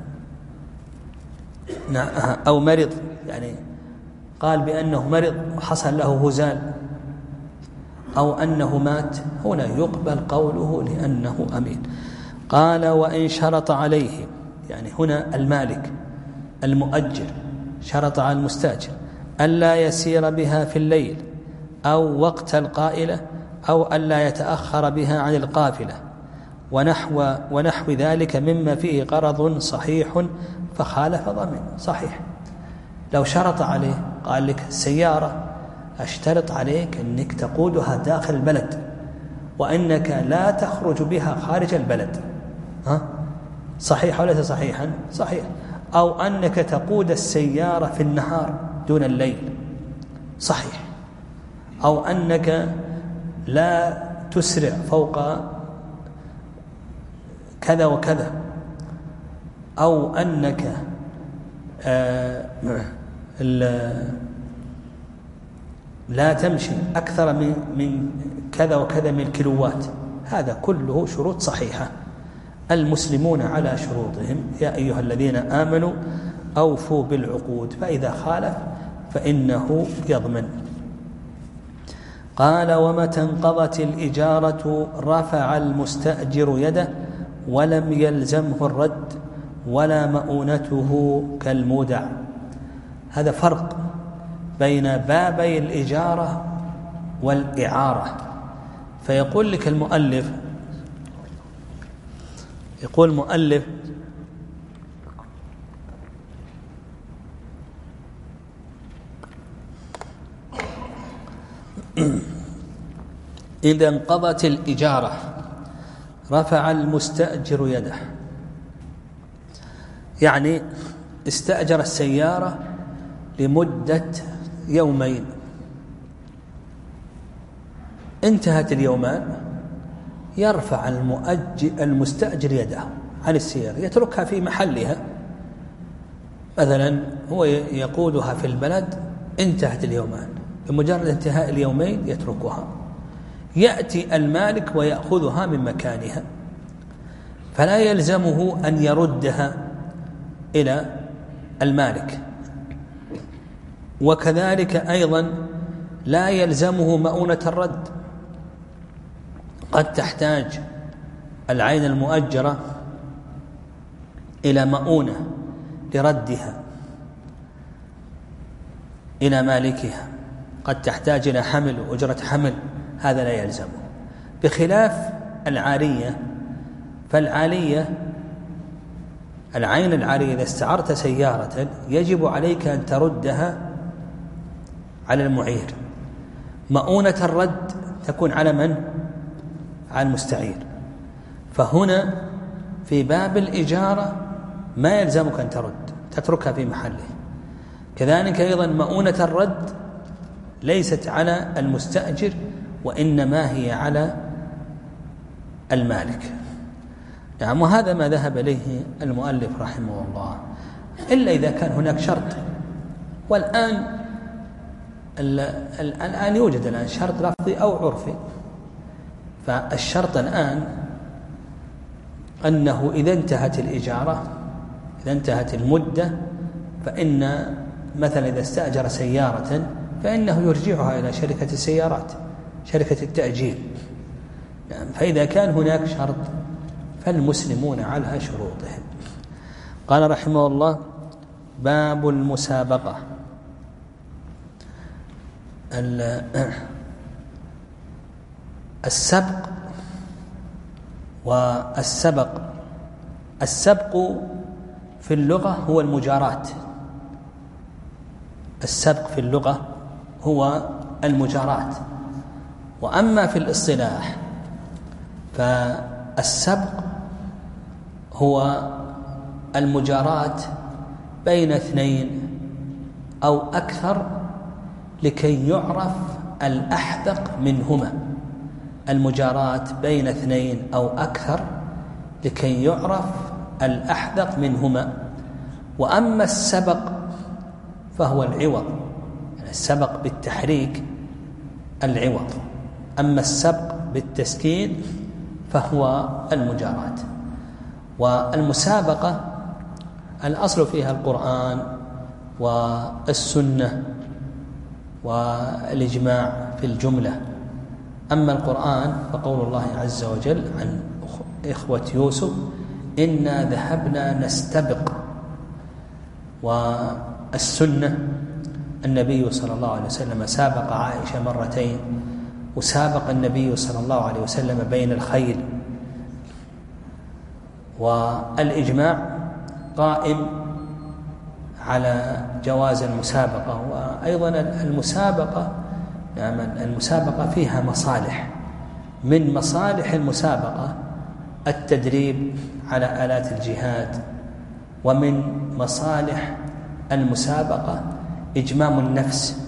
نعم أو مرض، يعني قال بأنه مرض وحصل له هزال، أو أنه مات، هنا يقبل قوله لأنه أمين. قال وإن شرط عليه، يعني هنا المالك المؤجر شرط على المستأجر ألا يسير بها في الليل أو وقت القائلة أو ألا يتأخر بها عن القافلة ونحو, ونحو ذلك مما فيه غرض صحيح فخالف ضمن صحيح. لو شرط عليه قال لك السيارة أشترط عليك أنك تقودها داخل البلد وأنك لا تخرج بها خارج البلد، ها؟ صحيح وليس صحيحا؟ صحيح. أو أنك تقود السيارة في النهار دون الليل، صحيح. أو أنك لا تسرع فوق كذا وكذا، أو أنك آه لا تمشي أكثر من من كذا وكذا من الكيلوات، هذا كله شروط صحيحة. المسلمون على شروطهم، يا أيها الذين آمنوا أوفوا بالعقود، فإذا خالف فإنه يضمن. قال ومتى انقضت الإجارة رفع المستأجر يده ولم يلزمه الرد ولا مؤونته كالمودع. هذا فرق بين بابي الإجارة والإعارة. فيقول لك المؤلف، يقول المؤلف إذا انقضت الإجارة رفع المستأجر يده، يعني استأجر السيارة لمدة يومين، انتهت اليومان، يرفع المؤجر المستأجر يده عن السيارة، يتركها في محلها. مثلا هو يقودها في البلد، انتهت اليومان، بمجرد انتهاء اليومين يتركها، يأتي المالك ويأخذها من مكانها، فلا يلزمه أن يردها إلى المالك. وكذلك أيضا لا يلزمه مؤونة الرد، قد تحتاج العين المؤجرة إلى مؤونة لردها إلى مالكها، قد تحتاج إلى حمل وأجرة حمل، هذا لا يلزمه، بخلاف العارية. فالعارية العين العارية إذا استعرت سيارة يجب عليك أن تردها على المعير، مؤونة الرد تكون على من؟ على المستعير. فهنا في باب الإجارة ما يلزمك أن ترد، تتركها في محله. كذلك أيضا مؤونة الرد ليست على المستأجر، وإنما هي على المالك. نعم، وهذا ما ذهب إليه المؤلف رحمه الله، إلا إذا كان هناك شرط. والآن الآن يوجد الآن شرط لفظي أو عرفي. فالشرط الآن أنه إذا انتهت الإجارة، إذا انتهت المدة، فإن مثلا إذا استأجر سيارة فإنه يرجعها إلى شركة السيارات، شركة التأجير. يعني فإذا كان هناك شرط فالمسلمون على شروطهم. قال رحمه الله: باب المسابقة. السبق والسبق. السبق في اللغة هو المجاراة، السبق في اللغة هو المجاراة. وأما في الاصطلاح فالسبق هو المجاراة بين اثنين أو أكثر لكي يعرف الأحذق منهما، المجاراة بين اثنين أو أكثر لكي يعرف الأحذق منهما. وأما السبق فهو العوض، يعني السبق بالتحريك العوض، أما السبق بالتسكين فهو المجاراة. والمسابقة الأصل فيها القرآن والسنة والإجماع في الجملة. أما القرآن فقول الله عز وجل عن إخوة يوسف: إنا ذهبنا نستبق. والسنة النبي صلى الله عليه وسلم سابق عائشة مرتين، وسابق النبي صلى الله عليه وسلم بين الخيل. والإجماع قائم على جواز المسابقة. وأيضا المسابقة يعني المسابقة فيها مصالح، من مصالح المسابقة التدريب على آلات الجهاد، ومن مصالح المسابقة إجمام النفس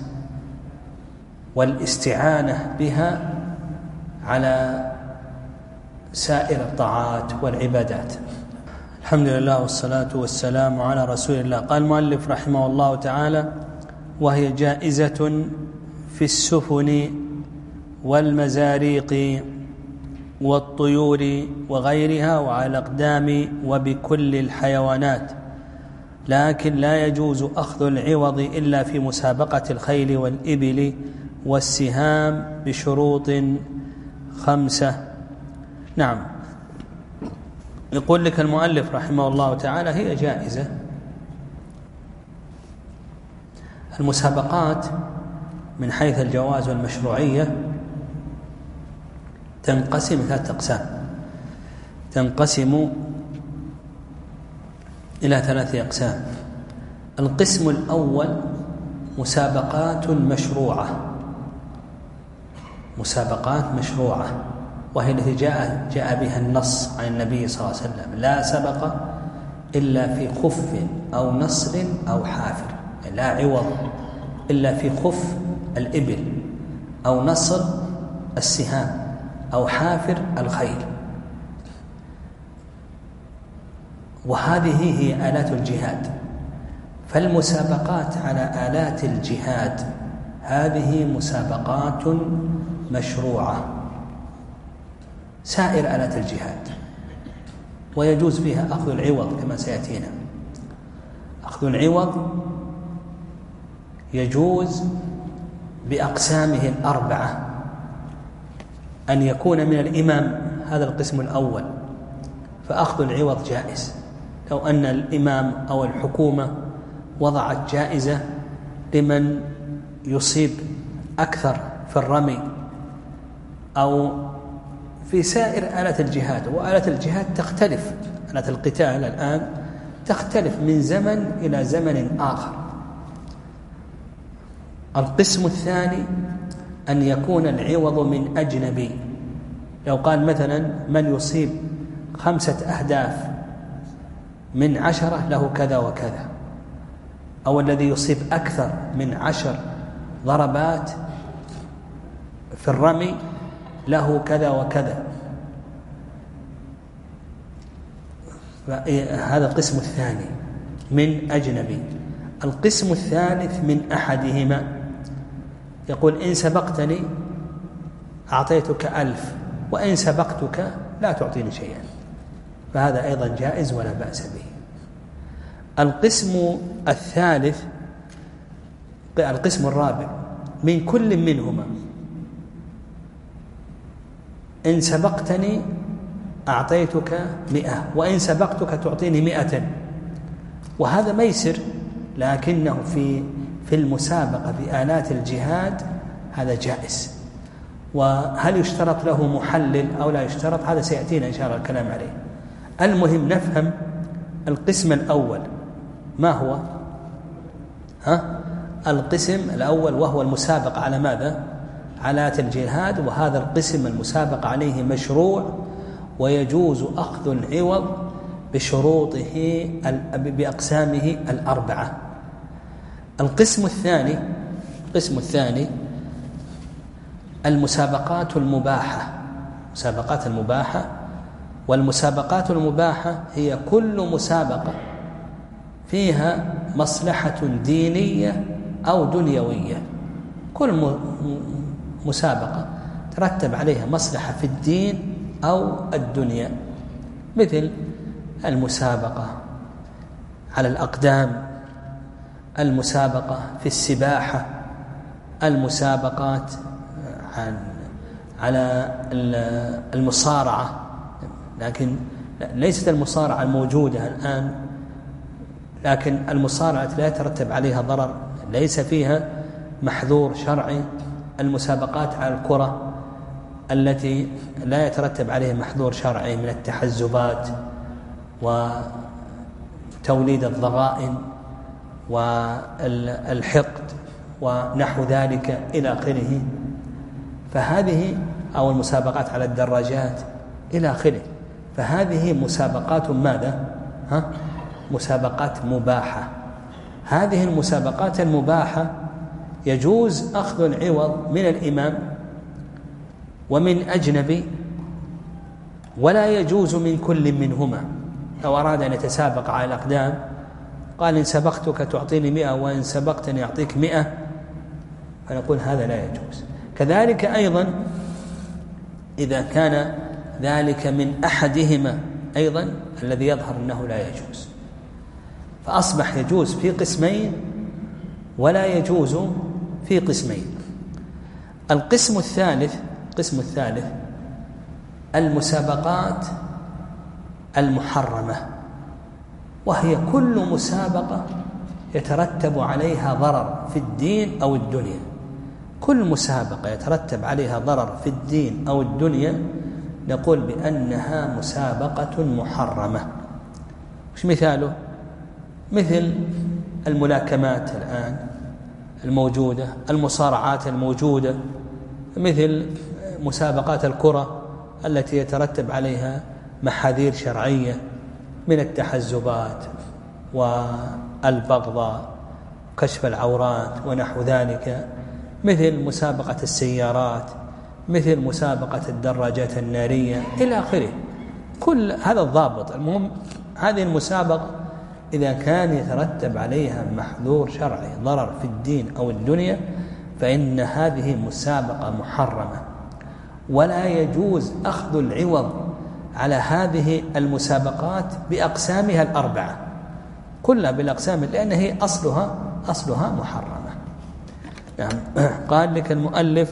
والاستعانة بها على سائر الطاعات والعبادات. الحمد لله والصلاة والسلام على رسول الله. قال المؤلف رحمه الله تعالى: وهي جائزة في السفن والمزاريق والطيور وغيرها وعلى الأقدام وبكل الحيوانات، لكن لا يجوز أخذ العوض إلا في مسابقة الخيل والإبل والسهام بشروط خمسة. نعم، يقول لك المؤلف رحمه الله تعالى: هي جائزة. المسابقات من حيث الجواز والمشروعية تنقسم ثلاثة أقسام، تنقسم إلى ثلاثة أقسام. القسم الأول مسابقات مشروعة، مسابقات مشروعة، وهي التي جاء جاء بها النص عن النبي صلى الله عليه وسلم: لا سبق إلا في خف أو نصر أو حافر، يعني لا عوض إلا في خف الإبل أو نصر السهام أو حافر الخيل. وهذه هي آلات الجهاد. فالمسابقات على آلات الجهاد هذه مسابقات مشروعة. سائر آلات الجهاد ويجوز فيها أخذ العوض كما سيأتينا. أخذ العوض يجوز بأقسامه الأربعة، أن يكون من الإمام، هذا القسم الأول، فأخذ العوض جائز. لو أن الإمام أو الحكومة وضعت جائزة لمن يصيب أكثر في الرمي أو في سائر آلات الجهاد، وآلات الجهاد تختلف، آلات القتال الآن تختلف من زمن إلى زمن آخر. القسم الثاني أن يكون العوض من أجنبي. لو قال مثلا من يصيب خمسة أهداف من عشرة له كذا وكذا، أو الذي يصيب أكثر من عشر ضربات في الرمي له كذا وكذا. هذا القسم الثاني من أجنبي. القسم الثالث من أحدهما، يقول إن سبقتني أعطيتك ألف وإن سبقتك لا تعطيني شيئا، فهذا أيضا جائز ولا بأس به. القسم الثالث القسم الرابع من كل منهما، إن سبقتني أعطيتك مئة وإن سبقتك تعطيني مئة، وهذا ميسر، لكنه في في المسابقة بآلات الجهاد هذا جائز. وهل يشترط له محلل أو لا يشترط؟ هذا سيأتينا إن شاء الله الكلام عليه. المهم نفهم القسم الأول ما هو. ها؟ القسم الأول وهو المسابقة على ماذا؟ على آلات الجهاد، وهذا القسم المسابقة عليه مشروع ويجوز أخذ العوض بشروطه بأقسامه الأربعة. القسم الثاني القسم الثاني المسابقات المباحة. مسابقات المباحة، والمسابقات المباحة هي كل مسابقة فيها مصلحة دينية أو دنيوية. كل مسابقة ترتب عليها مصلحة في الدين أو الدنيا، مثل المسابقة على الأقدام، المسابقة في السباحة، المسابقات عن على المصارعة، لكن ليست المصارعة الموجودة الآن، لكن المصارعة لا يترتب عليها ضرر، ليس فيها محذور شرعي. المسابقات على الكرة التي لا يترتب عليها محذور شرعي من التحزبات وتوليد الضغائن والحقد ونحو ذلك إلى آخره، فهذه أو المسابقات على الدراجات إلى آخره، فهذه مسابقات ماذا؟ ها؟ مسابقات مباحة. هذه المسابقات المباحة يجوز أخذ العوض من الإمام ومن أجنبي، ولا يجوز من كل منهما. لو أراد أن يتسابق على الأقدام قال إن سبقتك تعطيني مئة وإن سبقتني أعطيك مئة، فنقول هذا لا يجوز. كذلك أيضا إذا كان ذلك من أحدهما أيضا الذي يظهر أنه لا يجوز، فأصبح يجوز في قسمين ولا يجوز في قسمين. القسم الثالث القسم الثالث المسابقات المحرمة، وهي كل مسابقة يترتب عليها ضرر في الدين أو الدنيا. كل مسابقة يترتب عليها ضرر في الدين أو الدنيا نقول بأنها مسابقة محرمة. وش مثاله؟ مثل الملاكمات الآن الموجودة، المصارعات الموجودة، مثل مسابقات الكرة التي يترتب عليها محاذير شرعية من التحزبات والبغضاء وكشف العورات ونحو ذلك، مثل مسابقة السيارات، مثل مسابقة الدراجات النارية إلى آخره. كل هذا الضابط. المهم هذه المسابقة إذا كان يترتب عليها محذور شرعي ضرر في الدين أو الدنيا فإن هذه مسابقة محرمة، ولا يجوز أخذ العوض على هذه المسابقات بأقسامها الأربعة كلها بالأقسام، لأن هي أصلها أصلها محرمة. يعني قال لك المؤلف: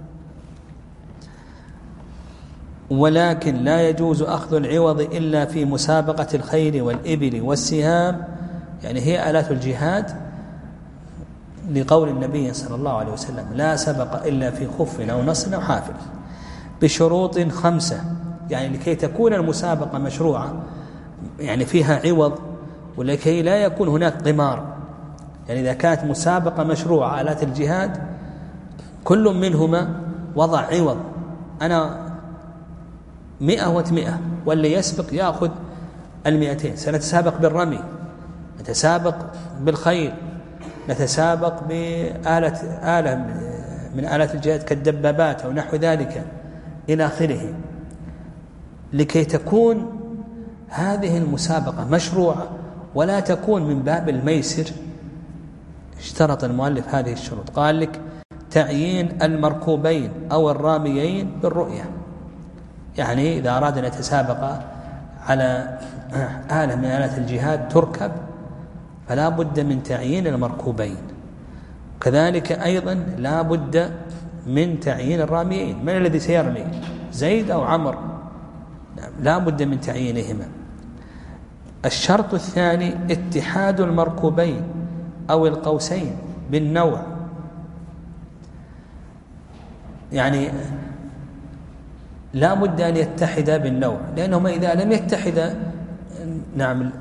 ولكن لا يجوز أخذ العوض إلا في مسابقة الخيل والإبل والسهام، يعني هي آلات الجهاد، لقول النبي صلى الله عليه وسلم: لا سبق إلا في خف أو نصر أو حافل، بشروط خمسة. يعني لكي تكون المسابقة مشروعة يعني فيها عوض، ولكي لا يكون هناك قمار. يعني إذا كانت مسابقة مشروعة آلات الجهاد كل منهما وضع عوض، أنا مئة ومئة، واللي يسبق يأخذ المئتين. سنتسابق بالرمي، نتسابق بالخيل، نتسابق بآلة آلة من آلات الجهاد كالدبابات أو نحو ذلك إلى آخره. لكي تكون هذه المسابقة مشروعة ولا تكون من باب الميسر، اشترط المؤلف هذه الشروط. قال لك: تعيين المركوبين أو الراميين بالرؤية، يعني إذا أراد أن يتسابق على آلة من آلات الجهاد تركب فلا بد من تعيين المركوبين، كذلك أيضا لا بد من تعيين الراميين. من الذي سيرمي، زيد أو عمر؟ لا بد من تعيينهما. الشرط الثاني اتحاد المركوبين أو القوسين بالنوع، يعني لا بد أن يتحدا بالنوع، لأنهما إذا لم يتحدا نعم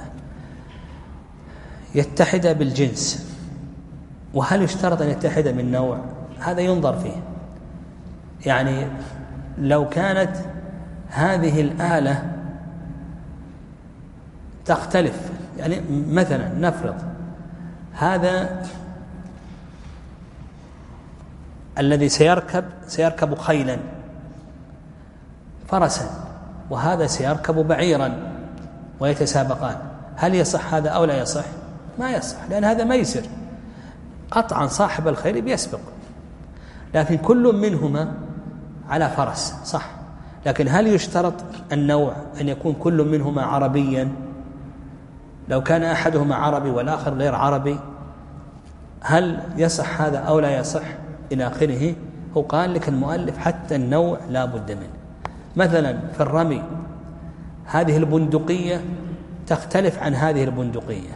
يتحدا بالجنس. وهل يشترط أن يتحدا بالنوع؟ هذا ينظر فيه. يعني لو كانت هذه الآلة تختلف، يعني مثلا نفرض هذا الذي سيركب سيركب خيلا فرسا، وهذا سيركب بعيرا ويتسابقان، هل يصح هذا أو لا يصح؟ ما يصح، لأن هذا ميسر قطعا، صاحب الخيل بيسبق، لكن كل منهما على فرس صح. لكن هل يشترط النوع أن يكون كل منهما عربيا؟ لو كان أحدهما عربي والآخر غير عربي هل يصح هذا أو لا يصح إلى آخره؟ هو قال لك المؤلف حتى النوع لا بد منه. مثلا في الرمي هذه البندقية تختلف عن هذه البندقية،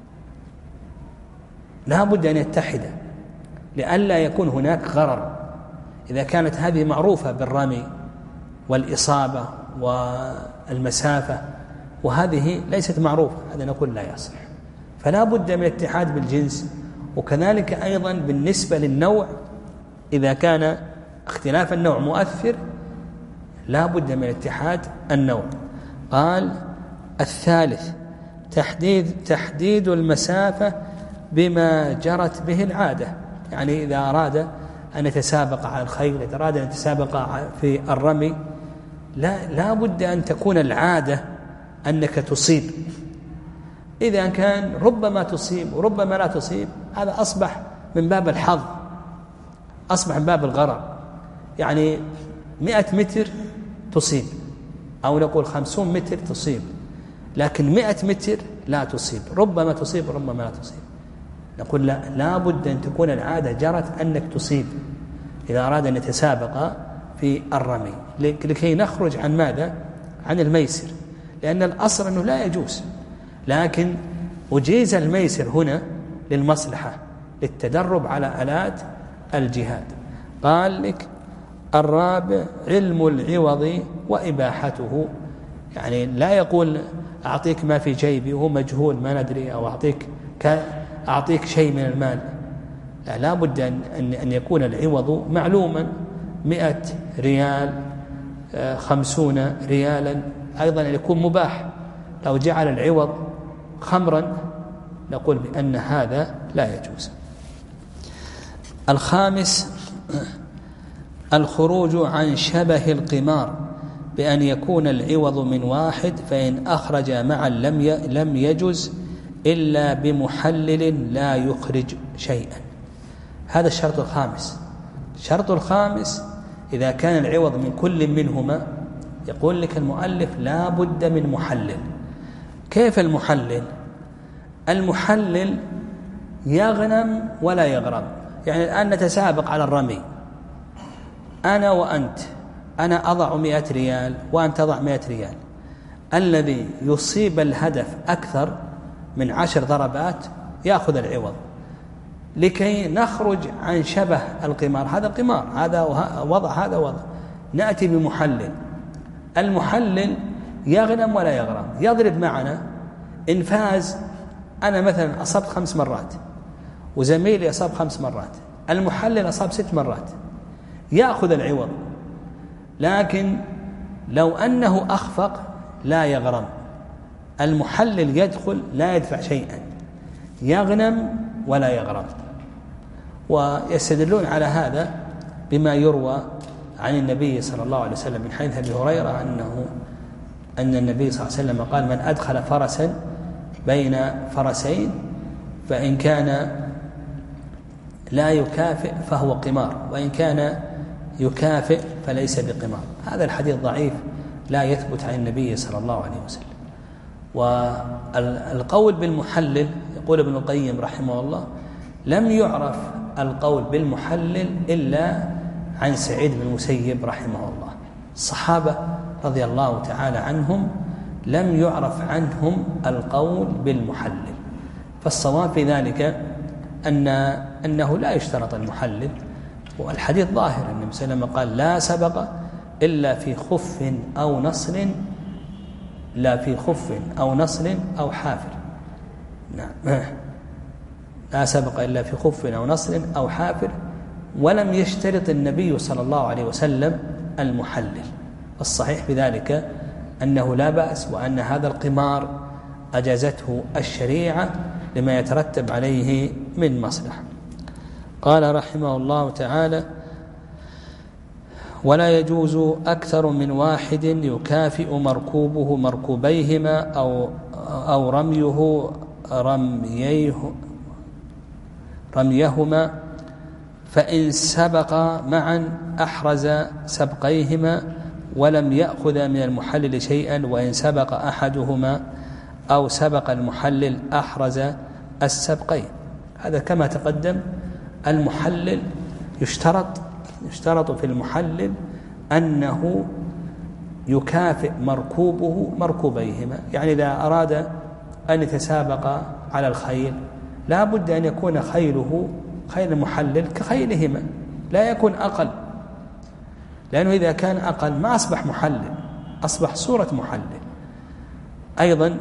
لا بد أن يتحد لئلا يكون هناك غرر. إذا كانت هذه معروفة بالرمي والإصابة والمسافة وهذه ليست معروفة، هذا نقول لا يصح. فلا بد من الاتحاد بالجنس. وكذلك أيضا بالنسبة للنوع، إذا كان اختلاف النوع مؤثر لا بد من اتحاد النوع. قال الثالث تحديد تحديد المسافة بما جرت به العادة، يعني إذا أراد أن يتسابق على الخيل، إذا أراد أن يتسابق في الرمي، لا, لا بد أن تكون العادة أنك تصيب. إذا كان ربما تصيب وربما لا تصيب، هذا أصبح من باب الحظ، أصبح من باب الغرر. يعني مئة متر تصيب، أو نقول خمسون متر تصيب، لكن مئة متر لا تصيب، ربما تصيب وربما لا تصيب. نقول لا, لا بد أن تكون العادة جرت أنك تصيب إذا أراد أن يتسابق في الرمي، لكي نخرج عن ماذا؟ عن الميسر، لأن الأصل أنه لا يجوز، لكن أجيز الميسر هنا للمصلحة، للتدرب على آلات الجهاد. قال لك الرابع علم العوض وإباحته، يعني لا يقول أعطيك ما في جيبي وهو مجهول ما ندري، أو أعطيك أعطيك شيء من المال. لا, لا بد أن, أن يكون العوض معلوما، مئة ريال، خمسون ريالا، أيضا أن يكون مباح. لو جعل العوض خمرا نقول بأن هذا لا يجوز. الخامس الخروج عن شبه القمار بأن يكون العوض من واحد، فإن أخرج معا لم لم يجز إلا بمحلل لا يخرج شيئا. هذا الشرط الخامس. الشرط الخامس إذا كان العوض من كل منهما يقول لك المؤلف لا بد من محلل. كيف المحلل؟ المحلل يغنم ولا يغرم. يعني الآن نتسابق على الرمي، أنا وأنت، أنا أضع مئة ريال وأنت تضع مئة ريال، الذي يصيب الهدف أكثر من عشر ضربات يأخذ العوض، لكي نخرج عن شبه القمار. هذا قمار، هذا وضع، هذا وضع. نأتي بمحلل. المحلل يغنم ولا يغرم. يضرب معنا إن فاز، أنا مثلا أصبت خمس مرات وزميلي أصاب خمس مرات، المحلل أصاب ست مرات، يأخذ العوض. لكن لو أنه أخفق لا يغرم. المحلل يدخل لا يدفع شيئا، يغنم ولا يغرم. ويستدلون على هذا بما يروى عن النبي صلى الله عليه وسلم من حديث أبي هريرة أنه أن النبي صلى الله عليه وسلم قال: من أدخل فرسا بين فرسين فإن كان لا يكافئ فهو قمار، وإن كان يكافئ فليس بقمار. هذا الحديث ضعيف لا يثبت عن النبي صلى الله عليه وسلم. والقول بالمحلل، يقول ابن القيم رحمه الله: لم يعرف القول بالمحلل إلا عن سعيد بن المسيب رحمه الله. الصحابة رضي الله تعالى عنهم لم يعرف عنهم القول بالمحلل. فالصواب في ذلك أن أنه لا يشترط المحلل. والحديث ظاهر، النبي صلى الله عليه وسلم قال: لا سبق إلا في خف أو نصل، لا في خف أو نصل أو حافر. نعم، لا سبق إلا في خف أو نصل أو حافر. ولم يشترط النبي صلى الله عليه وسلم المحلل. الصحيح بذلك أنه لا بأس، وأن هذا القمار أجازته الشريعة لما يترتب عليه من مصلحة. قال رحمه الله تعالى: ولا يجوز أكثر من واحد يكافئ مركوبه مركوبيهما أو أو رميه رميه رميهما، فإن سبق معا أحرز سبقيهما ولم يأخذ من المحلل شيئا، وإن سبق أحدهما أو سبق المحلل أحرز السبقين. هذا كما تقدم. المحلل يشترط يشترط في المحلل أنه يكافئ مركوبه مركوبيهما. يعني إذا أراد أن يتسابق على الخيل لا بد أن يكون خيله خيل المحلل كخيلهما، لا يكون أقل، لأنه إذا كان أقل ما أصبح محلل، أصبح صورة محلل. أيضا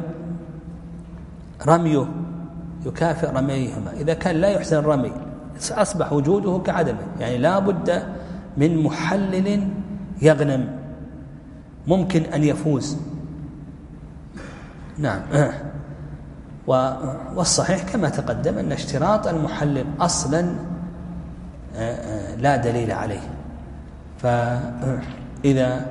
رميه يكافئ رميهما، إذا كان لا يحسن الرمي أصبح وجوده كعدمه. يعني لا بد من محلل يغنم، ممكن أن يفوز. نعم. والصحيح كما تقدم أن اشتراط المحلل أصلا لا دليل عليه. فإذا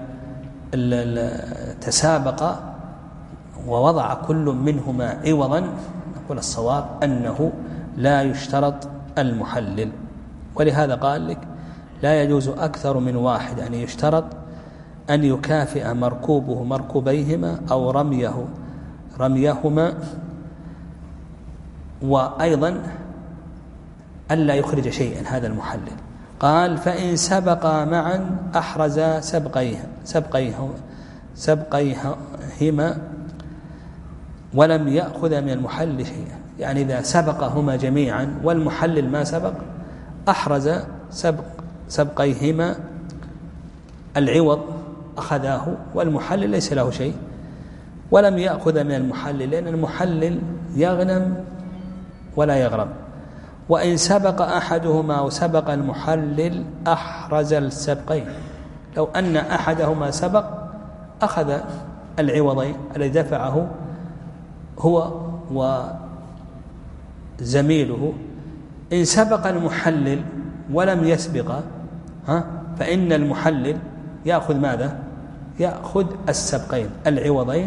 تسابق ووضع كل منهما عوضا نقول الصواب أنه لا يشترط المحلل. ولهذا قال لك: لا يجوز أكثر من واحد، يعني يشترط أن يكافئ مركوبه مركوبيهما أو رميه رميهما، وأيضا ألا يخرج شيئا هذا المحلل. قال: فإن سبق معا أحرز سبقيه سبقيه سبقيهما ولم يأخذ من المحلل شيئا. يعني إذا سبقهما جميعا والمحلل ما سبق أحرز سبق سبقيهما، العوض أخذاه والمحلل ليس له شيء، ولم يأخذ من المحلل، لأن المحلل يغنم ولا يغرم. وإن سبق أحدهما وسبق المحلل أحرز السبقين. لو أن أحدهما سبق أخذ العوضين الذي دفعه هو وزميله. إن سبق المحلل ولم يسبق ها فإن المحلل يأخذ ماذا؟ يأخذ السبقين العوضين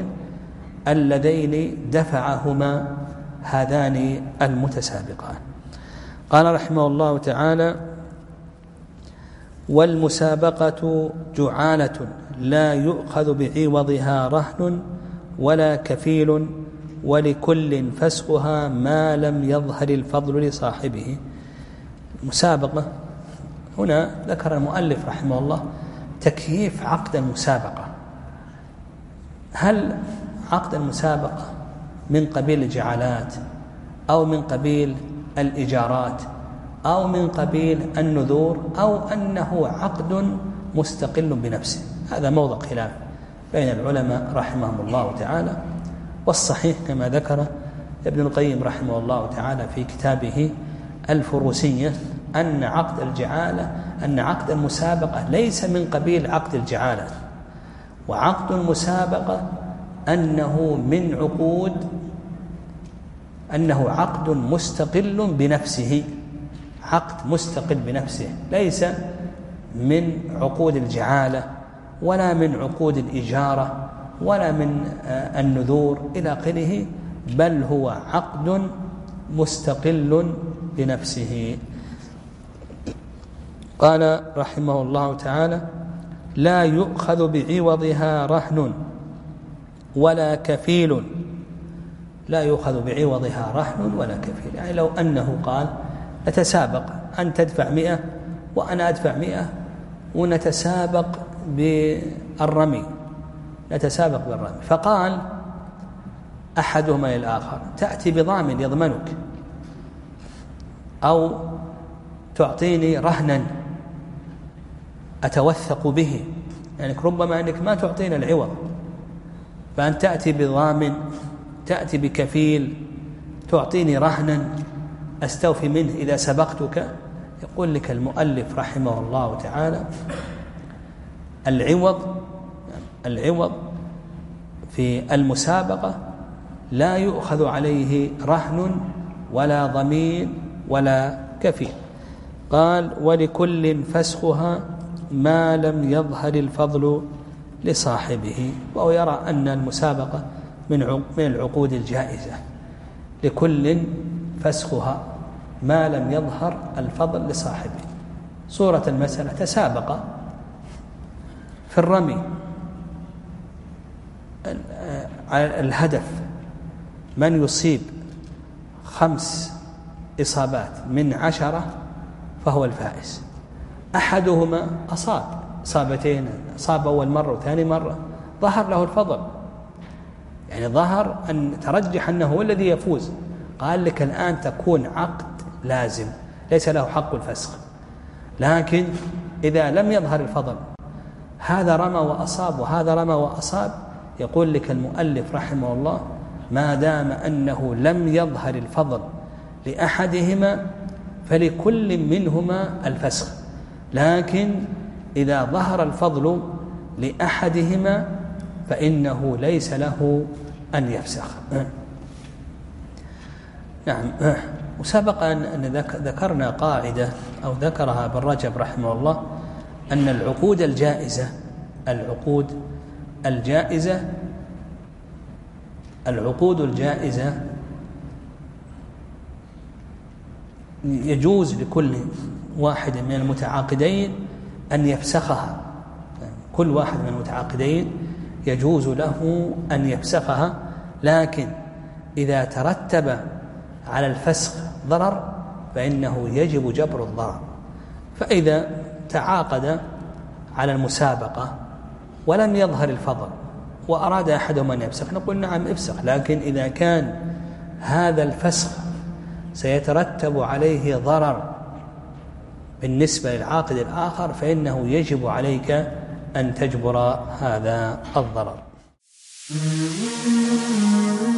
اللذين دفعهما هذان المتسابقان. قال رحمه الله تعالى: والمسابقة جعالة لا يؤخذ بعوضها رهن ولا كفيل ولكل فسخها ما لم يظهر الفضل لصاحبه. المسابقة هنا ذكر المؤلف رحمه الله تكييف عقد المسابقة. هل عقد المسابقة من قبيل الجعالات أو من قبيل الإجارات أو من قبيل النذور أو أنه عقد مستقل بنفسه؟ هذا موضع خلاف بين العلماء رحمهم الله تعالى. والصحيح كما ذكر ابن القيم رحمه الله تعالى في كتابه الفروسية أن عقد الجعالة أن عقد المسابقة ليس من قبيل عقد الجعالة، وعقد المسابقة أنه من عقود أنه عقد مستقل بنفسه، عقد مستقل بنفسه، ليس من عقود الجعالة ولا من عقود الإجارة ولا من النذور إلى آخره، بل هو عقد مستقل بنفسه. قال رحمه الله تعالى: لا يؤخذ بعوضها رهن ولا كفيل. لا يؤخذ بعوضها رهن ولا كفيل، يعني لو أنه قال نتسابق، أن تدفع مئة وأنا أدفع مئة ونتسابق بالرمي نتسابق بالرمي فقال أحدهما للآخر: تأتي بضامن يضمنك، أو تعطيني رهنا أتوثق به، يعني ربما أنك ما تعطينا العوض، فأن تأتي بضامن، تأتي بكفيل، تعطيني رهنا أستوفي منه إذا سبقتك. يقول لك المؤلف رحمه الله تعالى: العوض العوض في المسابقة لا يؤخذ عليه رهن ولا ضمين ولا كفيل. قال: ولكل فسخها ما لم يظهر الفضل لصاحبه. وهو يرى أن المسابقة من من العقود الجائزة، لكل فسخها ما لم يظهر الفضل لصاحبه. صورة المسألة: تسابق في الرمي، الهدف من يصيب خمس إصابات من عشرة فهو الفائز. أحدهما أصاب إصابتين، أصاب أول مرة وثاني مرة، ظهر له الفضل، يعني ظهر أن ترجح أنه هو الذي يفوز. قال لك الآن تكون عقد لازم ليس له حق الفسخ. لكن إذا لم يظهر الفضل، هذا رمى وأصاب وهذا رمى وأصاب، يقول لك المؤلف رحمه الله: ما دام أنه لم يظهر الفضل لأحدهما فلكل منهما الفسخ. لكن إذا ظهر الفضل لأحدهما فإنه ليس له أن يفسخ. نعم. وسبق أن ذكرنا قاعدة أو ذكرها ابن رجب رحمه الله، أن العقود الجائزة العقود الجائزة العقود الجائزة يجوز لكل واحد من المتعاقدين أن يفسخها. كل واحد من المتعاقدين يجوز له أن يفسخها، لكن إذا ترتب على الفسخ ضرر فإنه يجب جبر الضرر. فإذا تعاقد على المسابقة ولم يظهر الفضل وأراد أحدهم أن يفسخ، نقول نعم افسخ، لكن إذا كان هذا الفسخ سيترتب عليه ضرر بالنسبة للعاقد الآخر فإنه يجب عليك أن تجبر هذا الضرر.